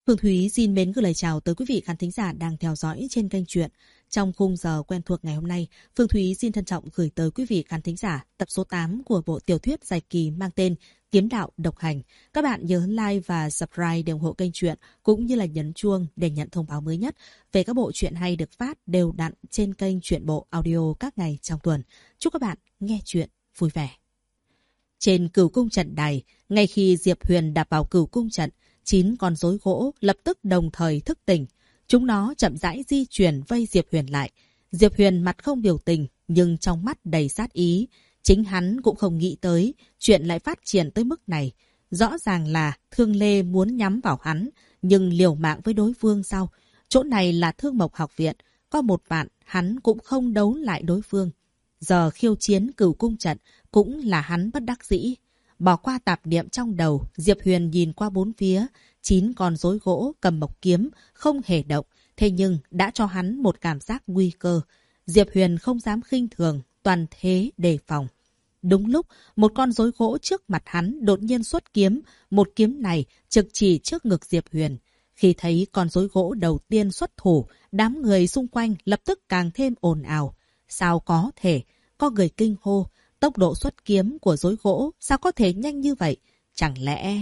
Phương Thúy xin mến gửi lời chào tới quý vị khán thính giả đang theo dõi trên kênh truyện. Trong khung giờ quen thuộc ngày hôm nay, Phương Thúy xin trân trọng gửi tới quý vị khán thính giả tập số 8 của bộ tiểu thuyết dài kỳ mang tên Kiếm đạo độc hành. Các bạn nhớ like và subscribe để ủng hộ kênh truyện cũng như là nhấn chuông để nhận thông báo mới nhất về các bộ truyện hay được phát đều đặn trên kênh truyện bộ audio các ngày trong tuần. Chúc các bạn nghe truyện vui vẻ. Trên Cửu Cung trận đài, ngay khi Diệp Huyền đạp vào Cửu Cung trận, 9 con rối gỗ lập tức đồng thời thức tỉnh. Chúng nó chậm rãi di chuyển vây Diệp Huyền lại. Diệp Huyền mặt không biểu tình, nhưng trong mắt đầy sát ý. Chính hắn cũng không nghĩ tới, chuyện lại phát triển tới mức này. Rõ ràng là Thương Lê muốn nhắm vào hắn, nhưng liều mạng với đối phương sao? Chỗ này là Thương Mộc học viện, có một vạn hắn cũng không đấu lại đối phương. Giờ khiêu chiến Cửu Cung trận cũng là hắn bất đắc dĩ. Bỏ qua tạp niệm trong đầu, Diệp Huyền nhìn qua bốn phía, 9 con rối gỗ cầm mộc kiếm, không hề động, thế nhưng đã cho hắn một cảm giác nguy cơ. Diệp Huyền không dám khinh thường, toàn thế đề phòng. Đúng lúc, một con rối gỗ trước mặt hắn đột nhiên xuất kiếm, một kiếm này trực chỉ trước ngực Diệp Huyền. Khi thấy con rối gỗ đầu tiên xuất thủ, đám người xung quanh lập tức càng thêm ồn ào. Sao có thể? Có người kinh hô. Tốc độ xuất kiếm của rối gỗ sao có thể nhanh như vậy? Chẳng lẽ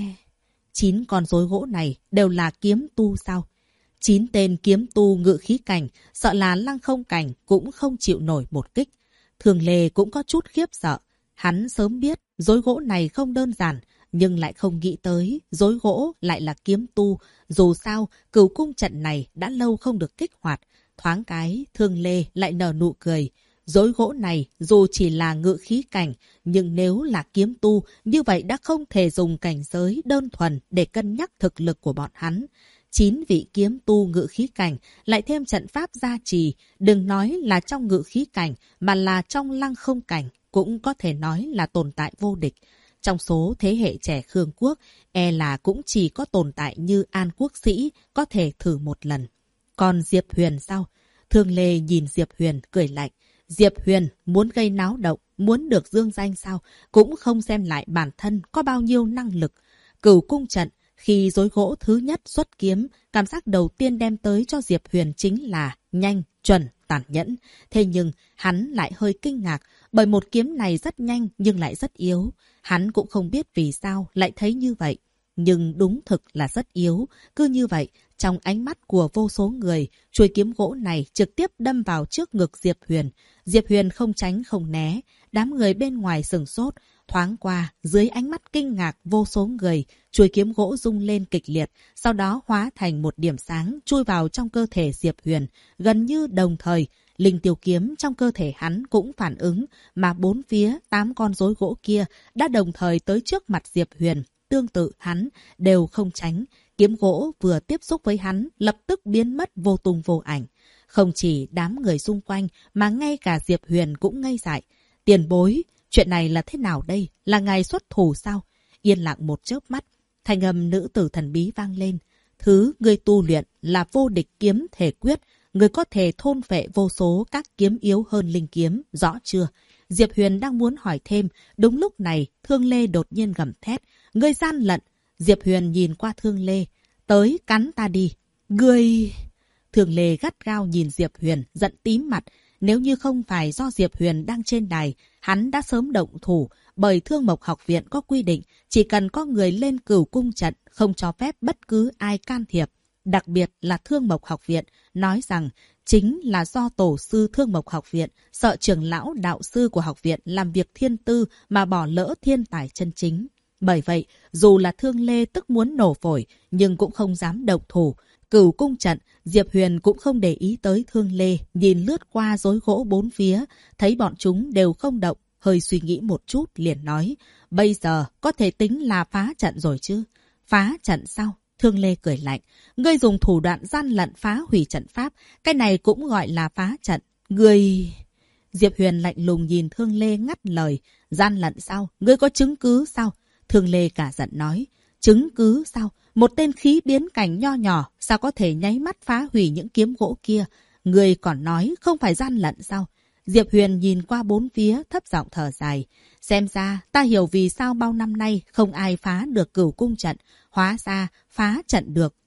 9 con rối gỗ này đều là kiếm tu sao? 9 tên kiếm tu ngự khí cảnh, sợ là lăng không cảnh cũng không chịu nổi một kích. Thường Lê cũng có chút khiếp sợ. Hắn sớm biết rối gỗ này không đơn giản, nhưng lại không nghĩ tới rối gỗ lại là kiếm tu. Dù sao, Cửu Cung trận này đã lâu không được kích hoạt. Thoáng cái, Thường Lê lại nở nụ cười. Rối gỗ này dù chỉ là ngự khí cảnh, nhưng nếu là kiếm tu, như vậy đã không thể dùng cảnh giới đơn thuần để cân nhắc thực lực của bọn hắn. 9 vị kiếm tu ngự khí cảnh, lại thêm trận pháp gia trì, đừng nói là trong ngự khí cảnh, mà là trong lăng không cảnh, cũng có thể nói là tồn tại vô địch. Trong số thế hệ trẻ Khương Quốc, e là cũng chỉ có tồn tại như An Quốc Sĩ, có thể thử một lần. Còn Diệp Huyền sao? Thương Lê nhìn Diệp Huyền cười lạnh. Diệp Huyền muốn gây náo động, muốn được dương danh sao, cũng không xem lại bản thân có bao nhiêu năng lực. Cửu Cung trận, khi rối gỗ thứ nhất xuất kiếm, cảm giác đầu tiên đem tới cho Diệp Huyền chính là nhanh, chuẩn, tàn nhẫn. Thế nhưng hắn lại hơi kinh ngạc, bởi một kiếm này rất nhanh nhưng lại rất yếu. Hắn cũng không biết vì sao lại thấy như vậy. Nhưng đúng thực là rất yếu. Cứ như vậy, trong ánh mắt của vô số người, chuôi kiếm gỗ này trực tiếp đâm vào trước ngực Diệp Huyền. Diệp Huyền không tránh không né. Đám người bên ngoài sửng sốt. Thoáng qua, dưới ánh mắt kinh ngạc vô số người, chuôi kiếm gỗ rung lên kịch liệt, sau đó hóa thành một điểm sáng chui vào trong cơ thể Diệp Huyền. Gần như đồng thời, linh tiêu kiếm trong cơ thể hắn cũng phản ứng, mà bốn phía 8 con rối gỗ kia đã đồng thời tới trước mặt Diệp Huyền. Tương tự hắn đều không tránh. Kiếm gỗ vừa tiếp xúc với hắn lập tức biến mất vô tung vô ảnh. Không chỉ đám người xung quanh mà ngay cả Diệp Huyền cũng ngây dại. Tiền bối, chuyện này là thế nào đây? Là ngài xuất thủ sao? Yên lặng một chớp mắt, thanh âm nữ tử thần bí vang lên. Thứ ngươi tu luyện là vô địch kiếm thể quyết. Ngươi có thể thôn phệ vô số các kiếm yếu hơn linh kiếm, rõ chưa? Diệp Huyền đang muốn hỏi thêm. Đúng lúc này, Thương Lê đột nhiên gầm thét. Ngươi gian lận! Diệp Huyền nhìn qua Thương Lê. Tới cắn ta đi. Ngươi... Thương Lê gắt gao nhìn Diệp Huyền, giận tím mặt. Nếu như không phải do Diệp Huyền đang trên đài, hắn đã sớm động thủ. Bởi Thương Mộc học viện có quy định, chỉ cần có người lên Cửu Cung trận, không cho phép bất cứ ai can thiệp. Đặc biệt là Thương Mộc học viện, nói rằng chính là do tổ sư Thương Mộc học viện, sợ trưởng lão đạo sư của học viện làm việc thiên tư mà bỏ lỡ thiên tài chân chính. Bởi vậy, dù là Thương Lê tức muốn nổ phổi, nhưng cũng không dám động thủ. Cửu Cung trận, Diệp Huyền cũng không để ý tới Thương Lê, nhìn lướt qua rối gỗ bốn phía, thấy bọn chúng đều không động, hơi suy nghĩ một chút liền nói, bây giờ có thể tính là phá trận rồi chứ? Phá trận sao? Thương Lê cười lạnh, ngươi dùng thủ đoạn gian lận phá hủy trận pháp, cái này cũng gọi là phá trận. Ngươi... Diệp Huyền lạnh lùng nhìn Thương Lê ngắt lời, gian lận sao? Ngươi có chứng cứ sao? Thương Lê cả giận nói, chứng cứ sao? Một tên khí biến cảnh nho nhỏ, sao có thể nháy mắt phá hủy những kiếm gỗ kia? Ngươi còn nói không phải gian lận sao? Diệp Huyền nhìn qua bốn phía, thấp giọng thở dài. Xem ra, ta hiểu vì sao bao năm nay không ai phá được Cửu Cung trận. Hóa ra, phá trận được,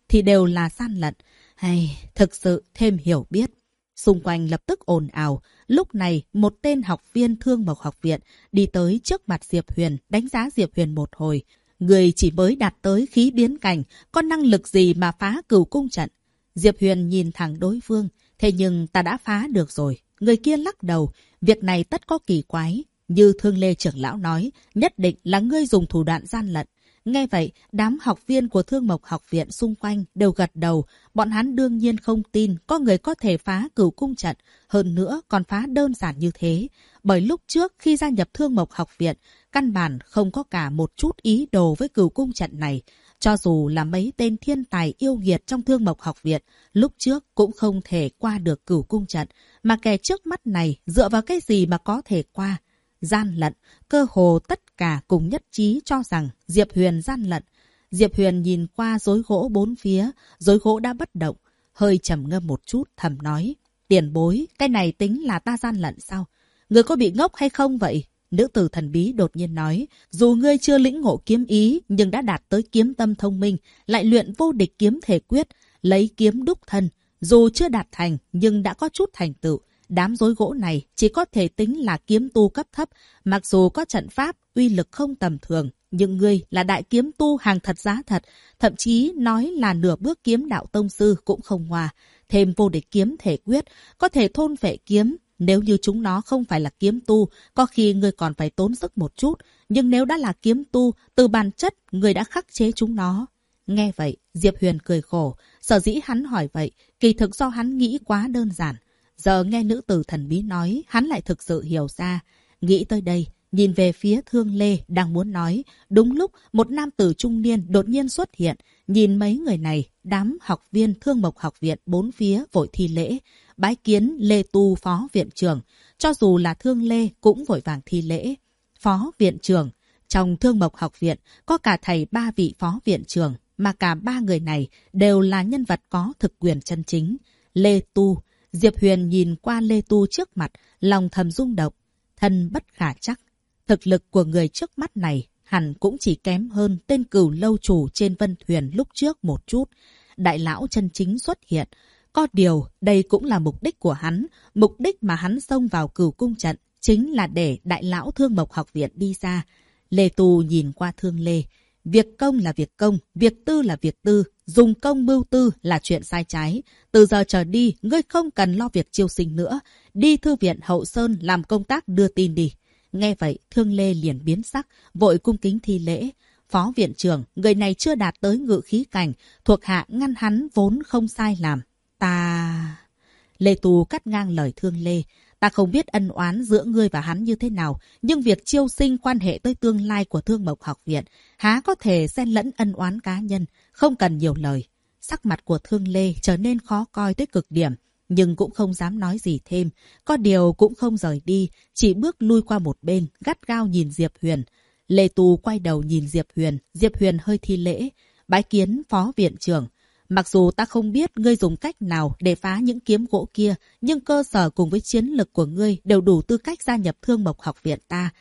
thì đều là gian lận. Hay, thực sự thêm hiểu biết. Xung quanh lập tức ồn ào. Lúc này, một tên học viên Thương Mộc Học viện đi tới trước mặt Diệp Huyền, đánh giá Diệp Huyền một hồi. Người chỉ mới đạt tới khí biến cảnh, có năng lực gì mà phá Cửu Cung trận? Diệp Huyền nhìn thẳng đối phương. Thế nhưng ta đã phá được rồi. Người kia lắc đầu. Việc này tất có kỳ quái. Như Thương Lê trưởng lão nói, nhất định là ngươi dùng thủ đoạn gian lận. Nghe vậy, đám học viên của Thương Mộc Học viện xung quanh đều gật đầu. Bọn hắn đương nhiên không tin có người có thể phá Cửu Cung trận. Hơn nữa còn phá đơn giản như thế. Bởi lúc trước khi gia nhập Thương Mộc Học viện, căn bản không có cả một chút ý đồ với Cửu Cung trận này. Cho dù là mấy tên thiên tài yêu nghiệt trong Thương Mộc Học viện, lúc trước cũng không thể qua được Cửu Cung trận. Mà kẻ trước mắt này dựa vào cái gì mà có thể qua? Gian lận, cơ hồ tất cả cùng nhất trí cho rằng Diệp Huyền gian lận. Diệp Huyền nhìn qua rối gỗ bốn phía, rối gỗ đã bất động, hơi trầm ngâm một chút thầm nói. Tiền bối, cái này tính là ta gian lận sao? Người có bị ngốc hay không vậy? Nữ tử thần bí đột nhiên nói, dù ngươi chưa lĩnh ngộ kiếm ý nhưng đã đạt tới kiếm tâm thông minh, lại luyện vô địch kiếm thể quyết, lấy kiếm đúc thân. Dù chưa đạt thành nhưng đã có chút thành tựu. Đám rối gỗ này chỉ có thể tính là kiếm tu cấp thấp, mặc dù có trận pháp, uy lực không tầm thường. Nhưng ngươi là đại kiếm tu hàng thật giá thật, thậm chí nói là nửa bước kiếm đạo tông sư cũng không hòa. Thêm vô địch kiếm thể quyết, có thể thôn phệ kiếm. Nếu như chúng nó không phải là kiếm tu, có khi ngươi còn phải tốn sức một chút. Nhưng nếu đã là kiếm tu, từ bản chất, ngươi đã khắc chế chúng nó. Nghe vậy, Diệp Huyền cười khổ. Sở dĩ hắn hỏi vậy, kỳ thực do hắn nghĩ quá đơn giản. Giờ nghe nữ tử thần bí nói, hắn lại thực sự hiểu ra. Nghĩ tới đây, nhìn về phía Thương Lê đang muốn nói. Đúng lúc, một nam tử trung niên đột nhiên xuất hiện. Nhìn mấy người này, đám học viên Thương Mộc Học viện bốn phía vội thi lễ. Bái kiến Lê Tu phó viện trưởng. Cho dù là Thương Lê cũng vội vàng thi lễ. Phó viện trưởng. Trong Thương Mộc Học viện có cả thầy ba vị phó viện trưởng. Mà cả ba người này đều là nhân vật có thực quyền chân chính. Lê Tu. Diệp Huyền nhìn qua Lê Tu trước mặt, lòng thầm rung động. Thân bất khả chắc. Thực lực của người trước mắt này hẳn cũng chỉ kém hơn tên Cửu lâu chủ trên Vân Thuyền lúc trước một chút. Đại lão chân chính xuất hiện. Có điều, đây cũng là mục đích của hắn. Mục đích mà hắn xông vào Cửu Cung trận chính là để đại lão Thương Mộc Học viện đi ra. Lê Tu nhìn qua Thương Lê. Việc công là việc công, việc tư là việc tư. Dùng công mưu tư là chuyện sai trái. Từ giờ trở đi, ngươi không cần lo việc chiêu sinh nữa. Đi thư viện Hậu Sơn làm công tác đưa tin đi. Nghe vậy, Thương Lê liền biến sắc, vội cung kính thi lễ. Phó viện trưởng, người này chưa đạt tới ngự khí cảnh, thuộc hạ ngăn hắn vốn không sai làm. Ta... Lê Tu cắt ngang lời Thương Lê. Ta không biết ân oán giữa ngươi và hắn như thế nào, nhưng việc chiêu sinh quan hệ tới tương lai của Thương Mộc Học viện, há có thể xen lẫn ân oán cá nhân, không cần nhiều lời. Sắc mặt của Thương Lê trở nên khó coi tới cực điểm, nhưng cũng không dám nói gì thêm. Có điều cũng không rời đi, chỉ bước lui qua một bên, gắt gao nhìn Diệp Huyền. Lê Tu quay đầu nhìn Diệp Huyền hơi thi lễ. Bái kiến phó viện trưởng. Mặc dù ta không biết ngươi dùng cách nào để phá những kiếm gỗ kia, nhưng cơ sở cùng với chiến lực của ngươi đều đủ tư cách gia nhập Thương Mộc Học viện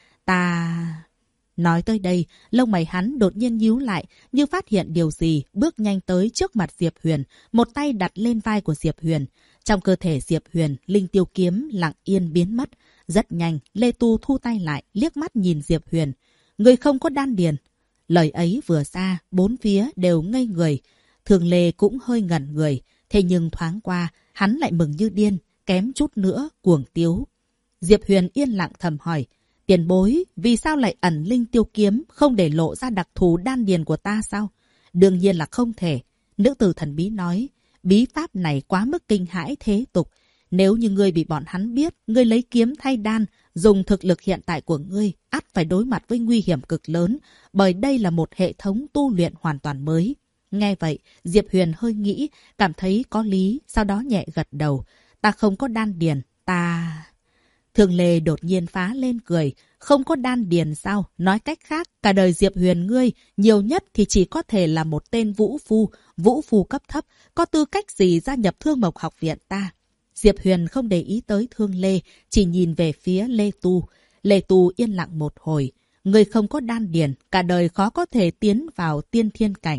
ta... Nói tới đây, lông mày hắn đột nhiên nhíu lại, như phát hiện điều gì, bước nhanh tới trước mặt Diệp Huyền, một tay đặt lên vai của Diệp Huyền. Trong cơ thể Diệp Huyền, linh tiêu kiếm lặng yên biến mất. Rất nhanh, Lê Tu thu tay lại, liếc mắt nhìn Diệp Huyền. Ngươi không có đan điền. Lời ấy vừa ra, bốn phía đều ngây người. Thường Lê cũng hơi ngẩn người, thế nhưng thoáng qua, hắn lại mừng như điên, kém chút nữa cuồng tiếu. Diệp Huyền yên lặng thầm hỏi, tiền bối, vì sao lại ẩn linh tiêu kiếm, không để lộ ra đặc thù đan điền của ta sao? Đương nhiên là không thể. Nữ tử thần bí nói, bí pháp này quá mức kinh hãi thế tục. Nếu như ngươi bị bọn hắn biết, ngươi lấy kiếm thay đan, dùng thực lực hiện tại của ngươi, ắt phải đối mặt với nguy hiểm cực lớn, bởi đây là một hệ thống tu luyện hoàn toàn mới. Nghe vậy, Diệp Huyền hơi nghĩ, cảm thấy có lý, sau đó nhẹ gật đầu. Ta không có đan điền, ta... Thường Lê đột nhiên phá lên cười. Không có đan điền sao? Nói cách khác, cả đời Diệp Huyền ngươi, nhiều nhất thì chỉ có thể là một tên vũ phu cấp thấp, có tư cách gì gia nhập Thương Mộc Học viện ta? Diệp Huyền không để ý tới Thương Lê, chỉ nhìn về phía Lê Tu. Lê Tu yên lặng một hồi. Ngươi không có đan điền, cả đời khó có thể tiến vào tiên thiên cảnh.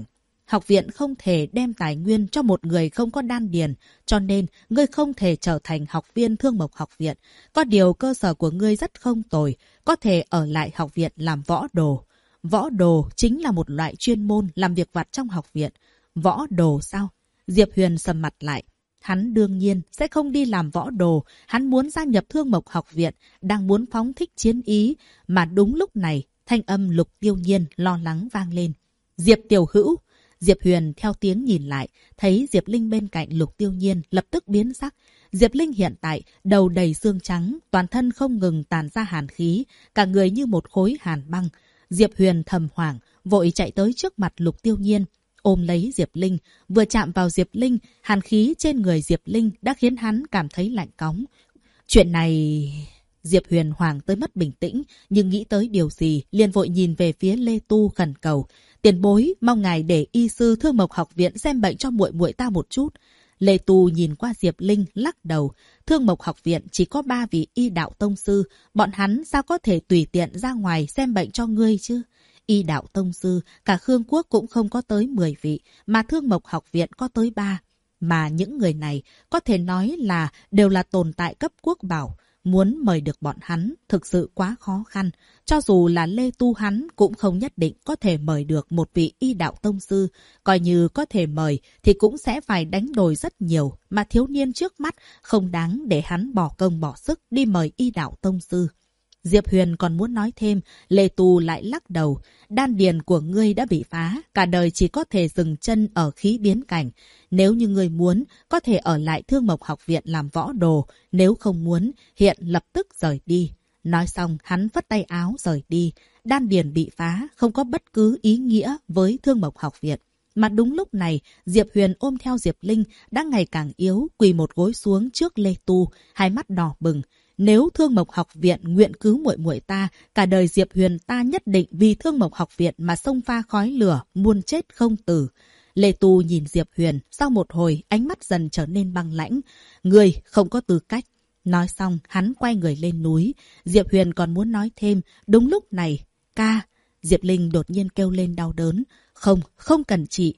Học viện không thể đem tài nguyên cho một người không có đan điền, cho nên ngươi không thể trở thành học viên Thương Mộc học viện. Có điều cơ sở của ngươi rất không tồi, có thể ở lại học viện làm võ đồ. Võ đồ chính là một loại chuyên môn làm việc vặt trong học viện. Võ đồ sao? Diệp Huyền sầm mặt lại. Hắn đương nhiên sẽ không đi làm võ đồ, hắn muốn gia nhập Thương Mộc học viện, đang muốn phóng thích chiến ý, mà đúng lúc này, thanh âm Lục Tiêu Nhiên lo lắng vang lên. Diệp tiểu hữu! Diệp Huyền theo tiếng nhìn lại, thấy Diệp Linh bên cạnh Lục Tiêu Nhiên lập tức biến sắc. Diệp Linh hiện tại đầu đầy xương trắng, toàn thân không ngừng tàn ra hàn khí, cả người như một khối hàn băng. Diệp Huyền thầm hoảng, vội chạy tới trước mặt Lục Tiêu Nhiên, ôm lấy Diệp Linh. Vừa chạm vào Diệp Linh, hàn khí trên người Diệp Linh đã khiến hắn cảm thấy lạnh cóng. Chuyện này... Diệp Huyền hoảng tới mất bình tĩnh, nhưng nghĩ tới điều gì, liền vội nhìn về phía Lê Tu khẩn cầu. Tiền bối, mong ngài để y sư Thương Mộc học viện xem bệnh cho muội muội ta một chút. Lê Tu nhìn qua Diệp Linh, lắc đầu. Thương Mộc học viện chỉ có 3 vị y đạo tông sư, bọn hắn sao có thể tùy tiện ra ngoài xem bệnh cho ngươi chứ? Y đạo tông sư, cả Khương Quốc cũng không có tới 10 vị, mà Thương Mộc học viện có tới 3. Mà những người này có thể nói là đều là tồn tại cấp quốc bảo. Muốn mời được bọn hắn thực sự quá khó khăn. Cho dù là Lê Tu hắn cũng không nhất định có thể mời được một vị y đạo tông sư. Coi như có thể mời thì cũng sẽ phải đánh đổi rất nhiều. Mà thiếu niên trước mắt không đáng để hắn bỏ công bỏ sức đi mời y đạo tông sư. Diệp Huyền còn muốn nói thêm, Lê Tu lại lắc đầu. Đan điền của ngươi đã bị phá, cả đời chỉ có thể dừng chân ở khí biến cảnh. Nếu như ngươi muốn, có thể ở lại Thương Mộc học viện làm võ đồ. Nếu không muốn, hiện lập tức rời đi. Nói xong, hắn phất tay áo rời đi. Đan điền bị phá, không có bất cứ ý nghĩa với Thương Mộc học viện. Mà đúng lúc này, Diệp Huyền ôm theo Diệp Linh đã ngày càng yếu, quỳ một gối xuống trước Lê Tu, hai mắt đỏ bừng. Nếu Thương Mộc học viện nguyện cứu muội muội ta, cả đời Diệp Huyền ta nhất định vì Thương Mộc học viện mà xông pha khói lửa, muôn chết không tử. Lê Tu nhìn Diệp Huyền, sau một hồi ánh mắt dần trở nên băng lãnh. Người không có tư cách. Nói xong, hắn quay người lên núi. Diệp Huyền còn muốn nói thêm, đúng lúc này, ca. Diệp Linh đột nhiên kêu lên đau đớn. Không cần chị.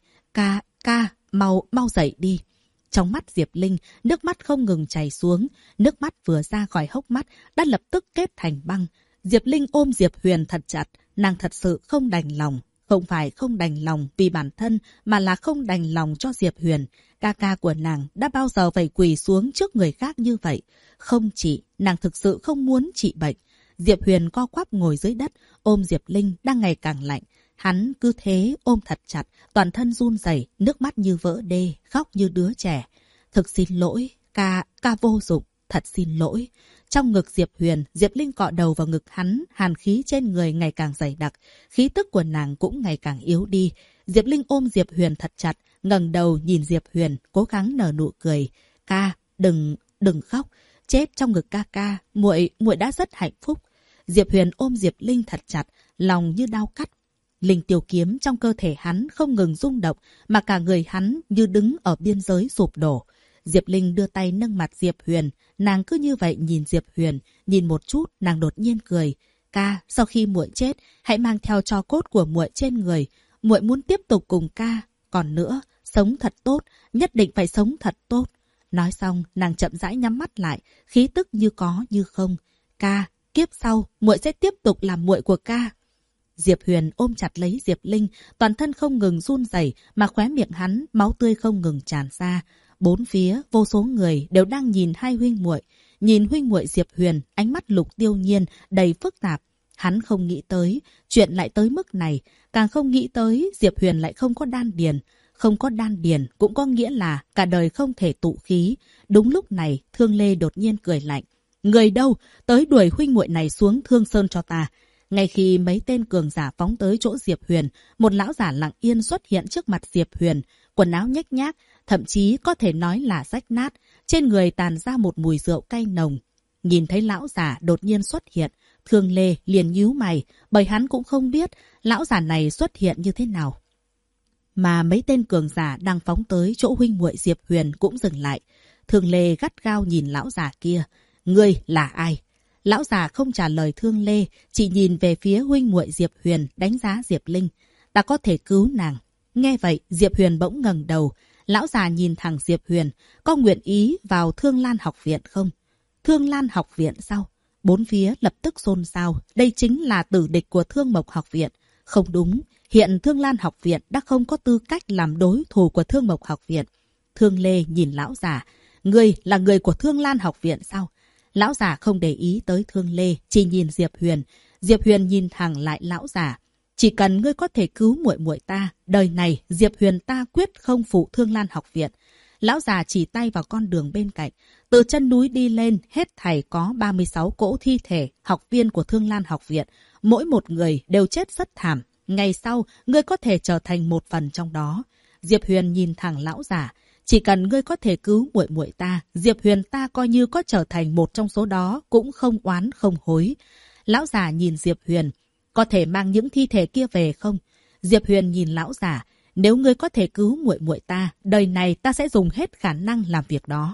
Ca, mau dậy đi. Trong mắt Diệp Linh, nước mắt không ngừng chảy xuống. Nước mắt vừa ra khỏi hốc mắt, đã lập tức kết thành băng. Diệp Linh ôm Diệp Huyền thật chặt. Nàng thật sự không đành lòng. Không phải không đành lòng vì bản thân, mà là không đành lòng cho Diệp Huyền. Ca của nàng đã bao giờ phải quỳ xuống trước người khác như vậy. Không chỉ, nàng thực sự không muốn trị bệnh. Diệp Huyền co quắp ngồi dưới đất, ôm Diệp Linh đang ngày càng lạnh. Hắn cứ thế ôm thật chặt, toàn thân run rẩy, nước mắt như vỡ đê, khóc như đứa trẻ. Thực xin lỗi, ca vô dụng, thật xin lỗi. Trong ngực Diệp Huyền, Diệp Linh cọ đầu vào ngực hắn, hàn khí trên người ngày càng dày đặc, khí tức của nàng cũng ngày càng yếu đi. Diệp Linh ôm Diệp Huyền thật chặt, ngẩng đầu nhìn Diệp Huyền, cố gắng nở nụ cười. Ca, đừng khóc, chết trong ngực ca, muội đã rất hạnh phúc. Diệp Huyền ôm Diệp Linh thật chặt, lòng như đau cắt. Linh tiêu kiếm trong cơ thể hắn không ngừng rung động, mà cả người hắn như đứng ở biên giới sụp đổ. Diệp Linh đưa tay nâng mặt Diệp Huyền, nàng cứ như vậy nhìn Diệp Huyền, nhìn một chút, nàng đột nhiên cười. Ca, sau khi muội chết, hãy mang theo tro cốt của muội trên người, muội muốn tiếp tục cùng ca. Còn nữa, sống thật tốt, nhất định phải sống thật tốt. Nói xong, nàng chậm rãi nhắm mắt lại, khí tức như có như không. Ca, kiếp sau, muội sẽ tiếp tục làm muội của ca. Diệp Huyền ôm chặt lấy Diệp Linh, toàn thân không ngừng run rẩy, mà khóe miệng hắn máu tươi không ngừng tràn ra. Bốn phía vô số người đều đang nhìn hai huynh muội, nhìn huynh muội Diệp Huyền, ánh mắt Lục Tiêu Nhiên đầy phức tạp. Hắn không nghĩ tới chuyện lại tới mức này, càng không nghĩ tới Diệp Huyền lại không có đan điền. Không có đan điền cũng có nghĩa là cả đời không thể tụ khí. Đúng lúc này, Thương Lê đột nhiên cười lạnh. Người đâu, tới đuổi huynh muội này xuống Thương Sơn cho ta. Ngay khi mấy tên cường giả phóng tới chỗ Diệp Huyền, một lão giả lặng yên xuất hiện trước mặt Diệp Huyền, quần áo nhếch nhác, thậm chí có thể nói là rách nát, trên người tàn ra một mùi rượu cay nồng. Nhìn thấy lão giả đột nhiên xuất hiện, Thương Lê liền nhíu mày, bởi hắn cũng không biết lão giả này xuất hiện như thế nào. Mà mấy tên cường giả đang phóng tới chỗ huynh muội Diệp Huyền cũng dừng lại. Thương Lê gắt gao nhìn lão giả kia. Ngươi là ai? Lão già không trả lời Thương Lê, chỉ nhìn về phía huynh muội Diệp Huyền, đánh giá Diệp Linh. Ta có thể cứu nàng. Nghe vậy, Diệp Huyền bỗng ngẩng đầu. Lão già nhìn thẳng Diệp Huyền. Có nguyện ý vào Thương Lan học viện không? Thương Lan học viện sao? Bốn phía lập tức xôn xao. Đây chính là tử địch của Thương Mộc học viện. Không đúng. Hiện Thương Lan học viện đã không có tư cách làm đối thủ của Thương Mộc học viện. Thương Lê nhìn lão già. Ngươi là người của Thương Lan học viện sao? Lão già không để ý tới Thương Lê, chỉ nhìn Diệp Huyền. Diệp Huyền nhìn thẳng lại lão già. Chỉ cần ngươi có thể cứu muội muội ta, đời này Diệp Huyền ta quyết không phụ Thương Lan học viện. Lão già chỉ tay vào con đường bên cạnh. Từ chân núi đi lên, hết thảy có 36 cỗ thi thể học viên của Thương Lan học viện. Mỗi một người đều chết rất thảm. Ngày sau, ngươi có thể trở thành một phần trong đó. Diệp Huyền nhìn thẳng lão già. Chỉ cần ngươi có thể cứu muội muội ta, Diệp Huyền ta coi như có trở thành một trong số đó cũng không oán không hối. Lão già nhìn Diệp Huyền. Có thể mang những thi thể kia về không? Diệp Huyền nhìn lão già. Nếu ngươi có thể cứu muội muội ta, đời này ta sẽ dùng hết khả năng làm việc đó.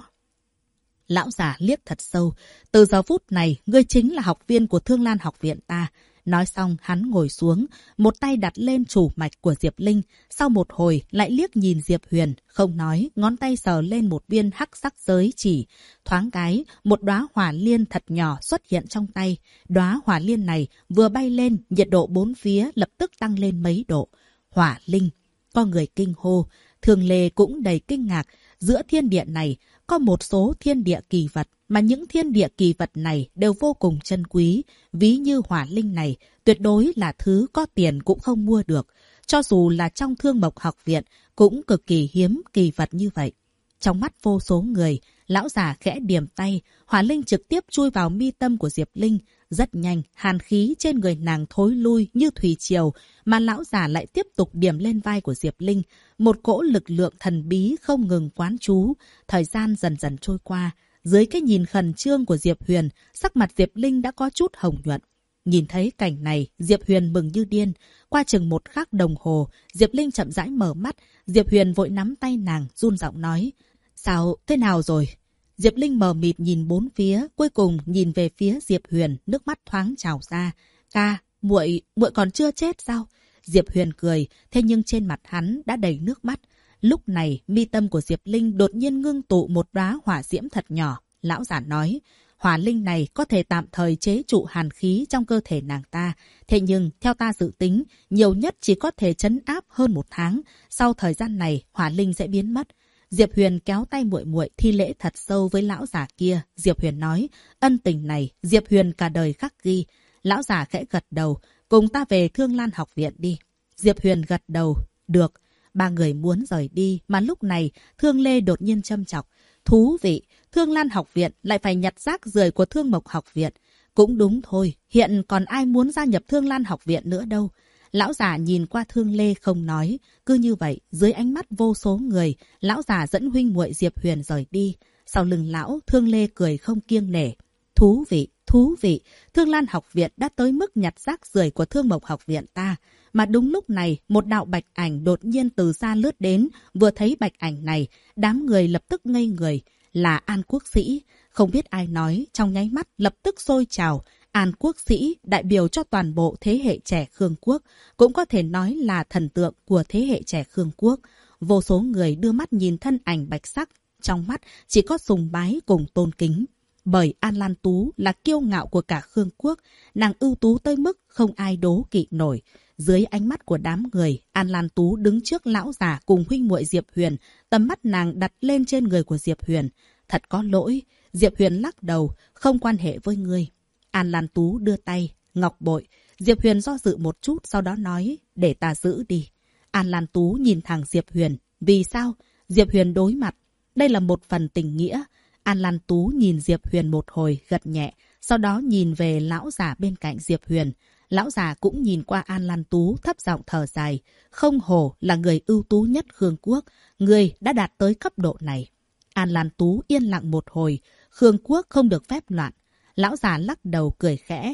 Lão già liếc thật sâu. Từ giờ phút này, ngươi chính là học viên của Thương Lan học viện ta. Nói xong, hắn ngồi xuống, một tay đặt lên chủ mạch của Diệp Linh. Sau một hồi, lại liếc nhìn Diệp Huyền, không nói, ngón tay sờ lên một viên hắc sắc giới chỉ. Thoáng cái, một đóa hỏa liên thật nhỏ xuất hiện trong tay. Đóa hỏa liên này vừa bay lên, nhiệt độ bốn phía lập tức tăng lên mấy độ. Hỏa linh. Có người kinh hô, Thường Lê cũng đầy kinh ngạc. Giữa thiên địa này, có một số thiên địa kỳ vật, mà những thiên địa kỳ vật này đều vô cùng chân quý. Ví như hỏa linh này, tuyệt đối là thứ có tiền cũng không mua được. Cho dù là trong Thương Mộc học viện, cũng cực kỳ hiếm kỳ vật như vậy. Trong mắt vô số người, lão già khẽ điểm tay, hỏa linh trực tiếp chui vào mi tâm của Diệp Linh. Rất nhanh, hàn khí trên người nàng thối lui như thủy triều, mà lão già lại tiếp tục điểm lên vai của Diệp Linh. Một cỗ lực lượng thần bí không ngừng quán trú. Thời gian dần dần trôi qua. Dưới cái nhìn khẩn trương của Diệp Huyền, sắc mặt Diệp Linh đã có chút hồng nhuận. Nhìn thấy cảnh này, Diệp Huyền mừng như điên. Qua chừng một khắc đồng hồ, Diệp Linh chậm rãi mở mắt. Diệp Huyền vội nắm tay nàng, run giọng nói. Sao, thế nào rồi? Diệp Linh mờ mịt nhìn bốn phía, cuối cùng nhìn về phía Diệp Huyền, nước mắt thoáng trào ra. Ca, muội còn chưa chết sao? Diệp Huyền cười, thế nhưng trên mặt hắn đã đầy nước mắt. Lúc này, mi tâm của Diệp Linh đột nhiên ngưng tụ một đóa hỏa diễm thật nhỏ. Lão giả nói, hỏa linh này có thể tạm thời chế trụ hàn khí trong cơ thể nàng ta. Thế nhưng, theo ta dự tính, nhiều nhất chỉ có thể trấn áp hơn một tháng. Sau thời gian này, hỏa linh sẽ biến mất. Diệp Huyền kéo tay muội muội thi lễ thật sâu với lão già kia. Diệp Huyền nói, ân tình này, Diệp Huyền cả đời khắc ghi. Lão già khẽ gật đầu, cùng ta về Thương Lan học viện đi. Diệp Huyền gật đầu, được. Ba người muốn rời đi, mà lúc này Thương Lê đột nhiên châm chọc. Thú vị, Thương Lan học viện lại phải nhặt rác rưởi của Thương Mộc học viện. Cũng đúng thôi, hiện còn ai muốn gia nhập Thương Lan học viện nữa đâu. Lão già nhìn qua Thương Lê không nói. Cứ như vậy, dưới ánh mắt vô số người, lão già dẫn huynh muội Diệp Huyền rời đi. Sau lưng lão, Thương Lê cười không kiêng nể. Thú vị, Thương Lan học viện đã tới mức nhặt rác rưởi của Thương Mộc học viện ta. Mà đúng lúc này, một đạo bạch ảnh đột nhiên từ xa lướt đến. Vừa thấy bạch ảnh này, đám người lập tức ngây người. Là An Quốc Sĩ. Không biết ai nói, trong nháy mắt lập tức sôi trào. An Quốc Sĩ đại biểu cho toàn bộ thế hệ trẻ Khương Quốc, cũng có thể nói là thần tượng của thế hệ trẻ Khương Quốc. Vô số người đưa mắt nhìn thân ảnh bạch sắc, trong mắt chỉ có sùng bái cùng tôn kính. Bởi An Lan Tú là kiêu ngạo của cả Khương Quốc, nàng ưu tú tới mức không ai đố kỵ nổi. Dưới ánh mắt của đám người, An Lan Tú đứng trước lão già cùng huynh muội Diệp Huyền, tầm mắt nàng đặt lên trên người của Diệp Huyền. Thật có lỗi, Diệp Huyền lắc đầu, không quan hệ với ngươi. An Lan Tú đưa tay, ngọc bội. Diệp Huyền do dự một chút, sau đó nói, để ta giữ đi. An Lan Tú nhìn thẳng Diệp Huyền. Vì sao? Diệp Huyền đối mặt. Đây là một phần tình nghĩa. An Lan Tú nhìn Diệp Huyền một hồi, gật nhẹ. Sau đó nhìn về lão già bên cạnh Diệp Huyền. Lão già cũng nhìn qua An Lan Tú, thấp giọng thở dài. Không hổ là người ưu tú nhất Khương Quốc. Người đã đạt tới cấp độ này. An Lan Tú yên lặng một hồi. Khương Quốc không được phép loạn. Lão già lắc đầu cười khẽ.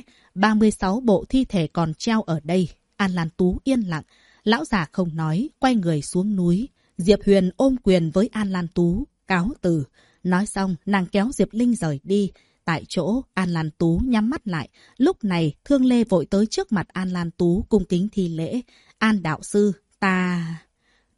36 bộ thi thể còn treo ở đây. An Lan Tú yên lặng. Lão già không nói, quay người xuống núi. Diệp Huyền ôm quyền với An Lan Tú, cáo từ. Nói xong, nàng kéo Diệp Linh rời đi. Tại chỗ, An Lan Tú nhắm mắt lại. Lúc này, Thương Lê vội tới trước mặt An Lan Tú cung kính thi lễ. An đạo sư, ta...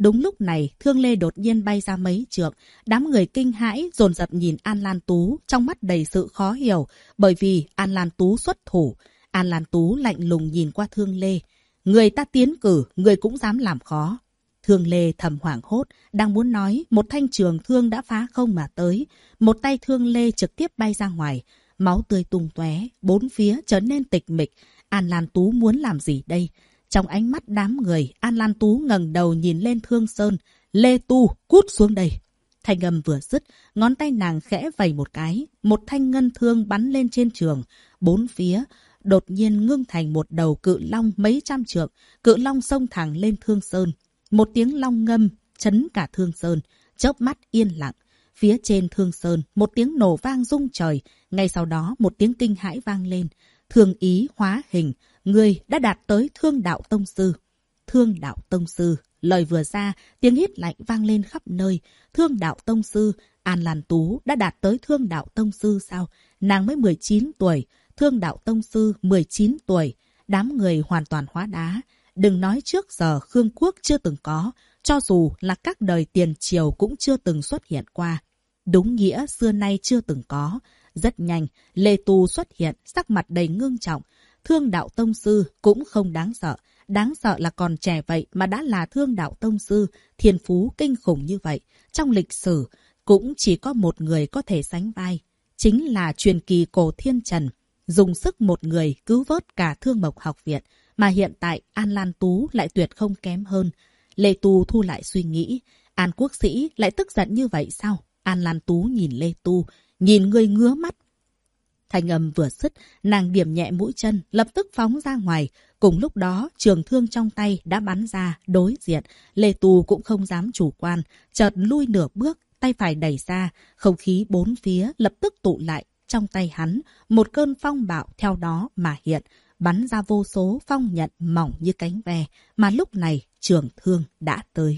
Đúng lúc này, Thương Lê đột nhiên bay ra mấy trượng. Đám người kinh hãi, dồn dập nhìn An Lan Tú, trong mắt đầy sự khó hiểu, bởi vì An Lan Tú xuất thủ. An Lan Tú lạnh lùng nhìn qua Thương Lê. Người ta tiến cử, người cũng dám làm khó. Thương Lê thầm hoảng hốt, đang muốn nói, một thanh trường thương đã phá không mà tới. Một tay Thương Lê trực tiếp bay ra ngoài. Máu tươi tung tóe, bốn phía trở nên tịch mịch. An Lan Tú muốn làm gì đây? Trong ánh mắt đám người, An Lan Tú ngẩng đầu nhìn lên Thương Sơn. Lê Tu, cút xuống đây. Thanh âm vừa dứt, ngón tay nàng khẽ vẩy một cái. Một thanh ngân thương bắn lên trên trường. Bốn phía đột nhiên ngưng thành một đầu cự long mấy trăm trượng. Cự long xông thẳng lên Thương Sơn. Một tiếng long ngâm chấn cả Thương Sơn. Chớp mắt yên lặng. Phía trên Thương Sơn, một tiếng nổ vang rung trời. Ngay sau đó một tiếng kinh hãi vang lên. Thương ý hóa hình, người đã đạt tới Thương Đạo Tông Sư. Thương Đạo Tông Sư, lời vừa ra, tiếng hít lạnh vang lên khắp nơi. Thương Đạo Tông Sư, An Lan Tú đã đạt tới Thương Đạo Tông Sư sao? Nàng mới 19 tuổi, Thương Đạo Tông Sư 19 tuổi. Đám người hoàn toàn hóa đá. Đừng nói trước giờ Khương Quốc chưa từng có, cho dù là các đời tiền triều cũng chưa từng xuất hiện qua. Đúng nghĩa xưa nay chưa từng có. Rất nhanh, Lê Tu xuất hiện, sắc mặt đầy ngưng trọng. Thương Đạo Tông Sư cũng không đáng sợ. Đáng sợ là còn trẻ vậy mà đã là Thương Đạo Tông Sư, thiên phú kinh khủng như vậy. Trong lịch sử, cũng chỉ có một người có thể sánh vai. Chính là truyền kỳ Cổ Thiên Trần. Dùng sức một người cứu vớt cả Thương Mộc Học Viện. Mà hiện tại An Lan Tú lại tuyệt không kém hơn. Lê Tu thu lại suy nghĩ. An Quốc Sĩ lại tức giận như vậy sao? An Lan Tú nhìn Lê Tu, nhìn người ngứa mắt. Thanh âm vừa dứt, nàng điểm nhẹ mũi chân, lập tức phóng ra ngoài. Cùng lúc đó, trường thương trong tay đã bắn ra, đối diện. Lê Tu cũng không dám chủ quan, chợt lui nửa bước, tay phải đẩy ra. Không khí bốn phía lập tức tụ lại. Trong tay hắn, một cơn phong bạo theo đó mà hiện, bắn ra vô số phong nhận mỏng như cánh ve. Mà lúc này, trường thương đã tới.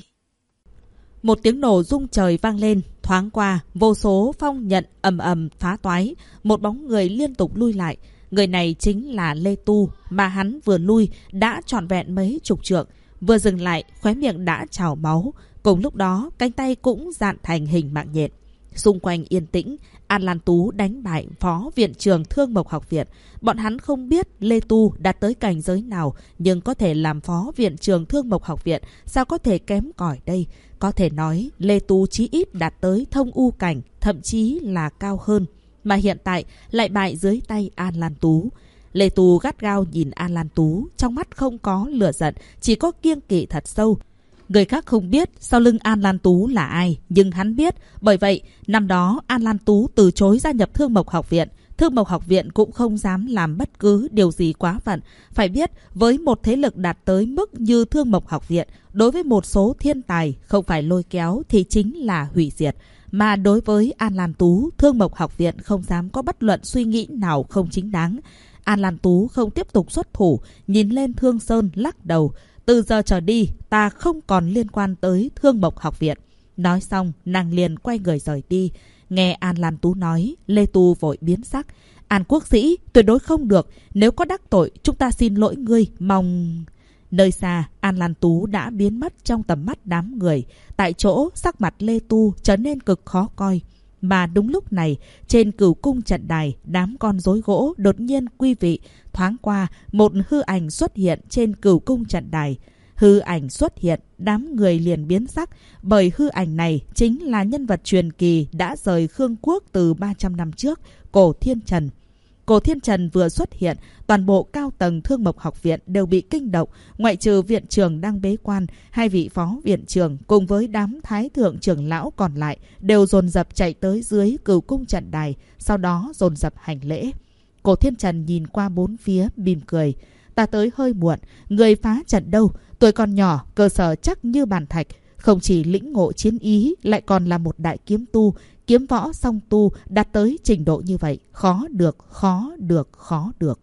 Một tiếng nổ rung trời vang lên, thoáng qua, vô số phong nhận ầm ầm phá toái, một bóng người liên tục lui lại. Người này chính là Lê Tu, mà hắn vừa lui đã trọn vẹn mấy chục trượng, vừa dừng lại, khóe miệng đã trào máu, cùng lúc đó cánh tay cũng dạn thành hình mạng nhện. Xung quanh yên tĩnh, An Lan Tú đánh bại phó viện trưởng Thương Mộc Học Viện. Bọn hắn không biết Lê Tu đạt tới cảnh giới nào, nhưng có thể làm phó viện trưởng Thương Mộc Học Viện, sao có thể kém cỏi đây? Có thể nói Lê Tu chí ít đạt tới thông u cảnh, thậm chí là cao hơn. Mà hiện tại lại bại dưới tay An Lan Tú. Lê Tu gắt gao nhìn An Lan Tú, trong mắt không có lửa giận, chỉ có kiêng kỵ thật sâu. Người khác không biết sau lưng An Lan Tú là ai, nhưng hắn biết. Bởi vậy, năm đó An Lan Tú từ chối gia nhập Thương Mộc Học Viện. Thương Mộc Học Viện cũng không dám làm bất cứ điều gì quá phận. Phải biết, với một thế lực đạt tới mức như Thương Mộc Học Viện, đối với một số thiên tài không phải lôi kéo thì chính là hủy diệt. Mà đối với An Lan Tú, Thương Mộc Học Viện không dám có bất luận suy nghĩ nào không chính đáng. An Lan Tú không tiếp tục xuất thủ, nhìn lên Thương Sơn lắc đầu. Từ giờ trở đi, ta không còn liên quan tới Thương Mộc Học Viện. Nói xong, nàng liền quay người rời đi. Nghe An Lan Tú nói, Lê Tu vội biến sắc. An Quốc Sĩ, tuyệt đối không được. Nếu có đắc tội, chúng ta xin lỗi ngươi, mong... Nơi xa, An Lan Tú đã biến mất trong tầm mắt đám người. Tại chỗ, sắc mặt Lê Tu trở nên cực khó coi. Mà đúng lúc này, trên Cửu Cung trận đài, đám con rối gỗ đột nhiên quy vị. Thoáng qua, một hư ảnh xuất hiện trên Cửu Cung trận đài. Hư ảnh xuất hiện, đám người liền biến sắc, bởi hư ảnh này chính là nhân vật truyền kỳ đã rời Khương Quốc từ 300 năm trước, Cổ Thiên Trần. Cổ Thiên Trần vừa xuất hiện, toàn bộ cao tầng Thương Mộc Học Viện đều bị kinh động, ngoại trừ viện trưởng đang bế quan, hai vị phó viện trưởng cùng với đám thái thượng trưởng lão còn lại đều dồn dập chạy tới dưới Cửu Cung trận đài, sau đó dồn dập hành lễ. Cổ Thiên Trần nhìn qua bốn phía, mỉm cười. Ta tới hơi muộn, người phá trận đâu, tuổi còn nhỏ, cơ sở chắc như bàn thạch, không chỉ lĩnh ngộ chiến ý, lại còn là một đại kiếm tu, kiếm võ song tu, đạt tới trình độ như vậy, khó được, khó được, khó được.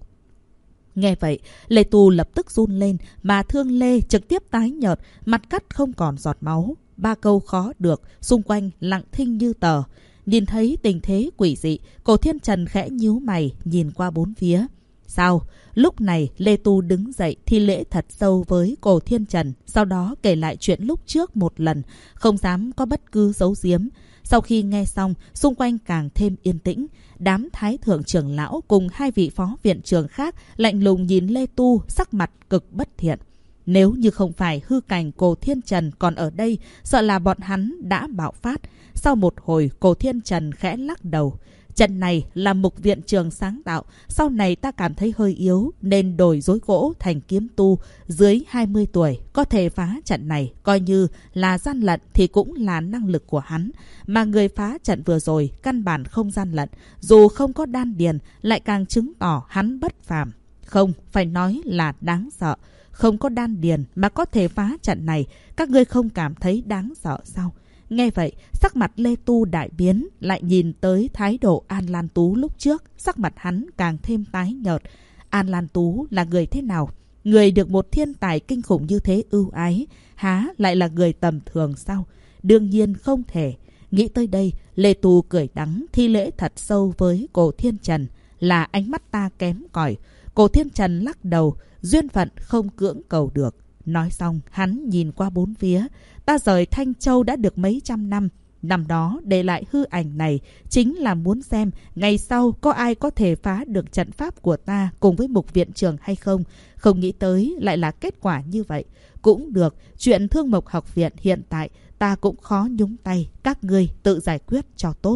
Nghe vậy, Lê Tu lập tức run lên, mà Thương Lê trực tiếp tái nhợt, mặt cắt không còn giọt máu. Ba câu khó được, xung quanh lặng thinh như tờ. Nhìn thấy tình thế quỷ dị, Cổ Thiên Trần khẽ nhíu mày, nhìn qua bốn phía. Sao? Lúc này Lê Tu đứng dậy thi lễ thật sâu với Cổ Thiên Trần, sau đó kể lại chuyện lúc trước một lần, không dám có bất cứ giấu giếm. Sau khi nghe xong, xung quanh càng thêm yên tĩnh. Đám thái thượng trưởng lão cùng hai vị phó viện trưởng khác lạnh lùng nhìn Lê Tu, sắc mặt cực bất thiện. Nếu như không phải hư cảnh Cổ Thiên Trần còn ở đây, sợ là bọn hắn đã bạo phát. Sau một hồi, Cổ Thiên Trần khẽ lắc đầu. Trận này là Mục viện trưởng sáng tạo, sau này ta cảm thấy hơi yếu nên đổi rối gỗ thành kiếm tu dưới 20 tuổi có thể phá trận này, coi như là gian lận thì cũng là năng lực của hắn. Mà người phá trận vừa rồi căn bản không gian lận, dù không có đan điền lại càng chứng tỏ hắn bất phàm. Không, phải nói là đáng sợ. Không có đan điền mà có thể phá trận này, các ngươi không cảm thấy đáng sợ sao? Nghe vậy, sắc mặt Lê Tu đại biến, lại nhìn tới thái độ An Lan Tú lúc trước, sắc mặt hắn càng thêm tái nhợt. An Lan Tú là người thế nào? Người được một thiên tài kinh khủng như thế ưu ái, há lại là người tầm thường sao? Đương nhiên không thể. Nghĩ tới đây, Lê Tu cười đắng thi lễ thật sâu với Cổ Thiên Trần, là ánh mắt ta kém cỏi. Cổ Thiên Trần lắc đầu, duyên phận không cưỡng cầu được. Nói xong, hắn nhìn qua bốn phía. Ta rời Thanh Châu đã được mấy trăm năm. Năm đó để lại hư ảnh này chính là muốn xem ngày sau có ai có thể phá được trận pháp của ta cùng với Mục viện trưởng hay không. Không nghĩ tới lại là kết quả như vậy. Cũng được, chuyện Thương Mộc học viện hiện tại ta cũng khó nhúng tay. Các ngươi tự giải quyết cho tốt.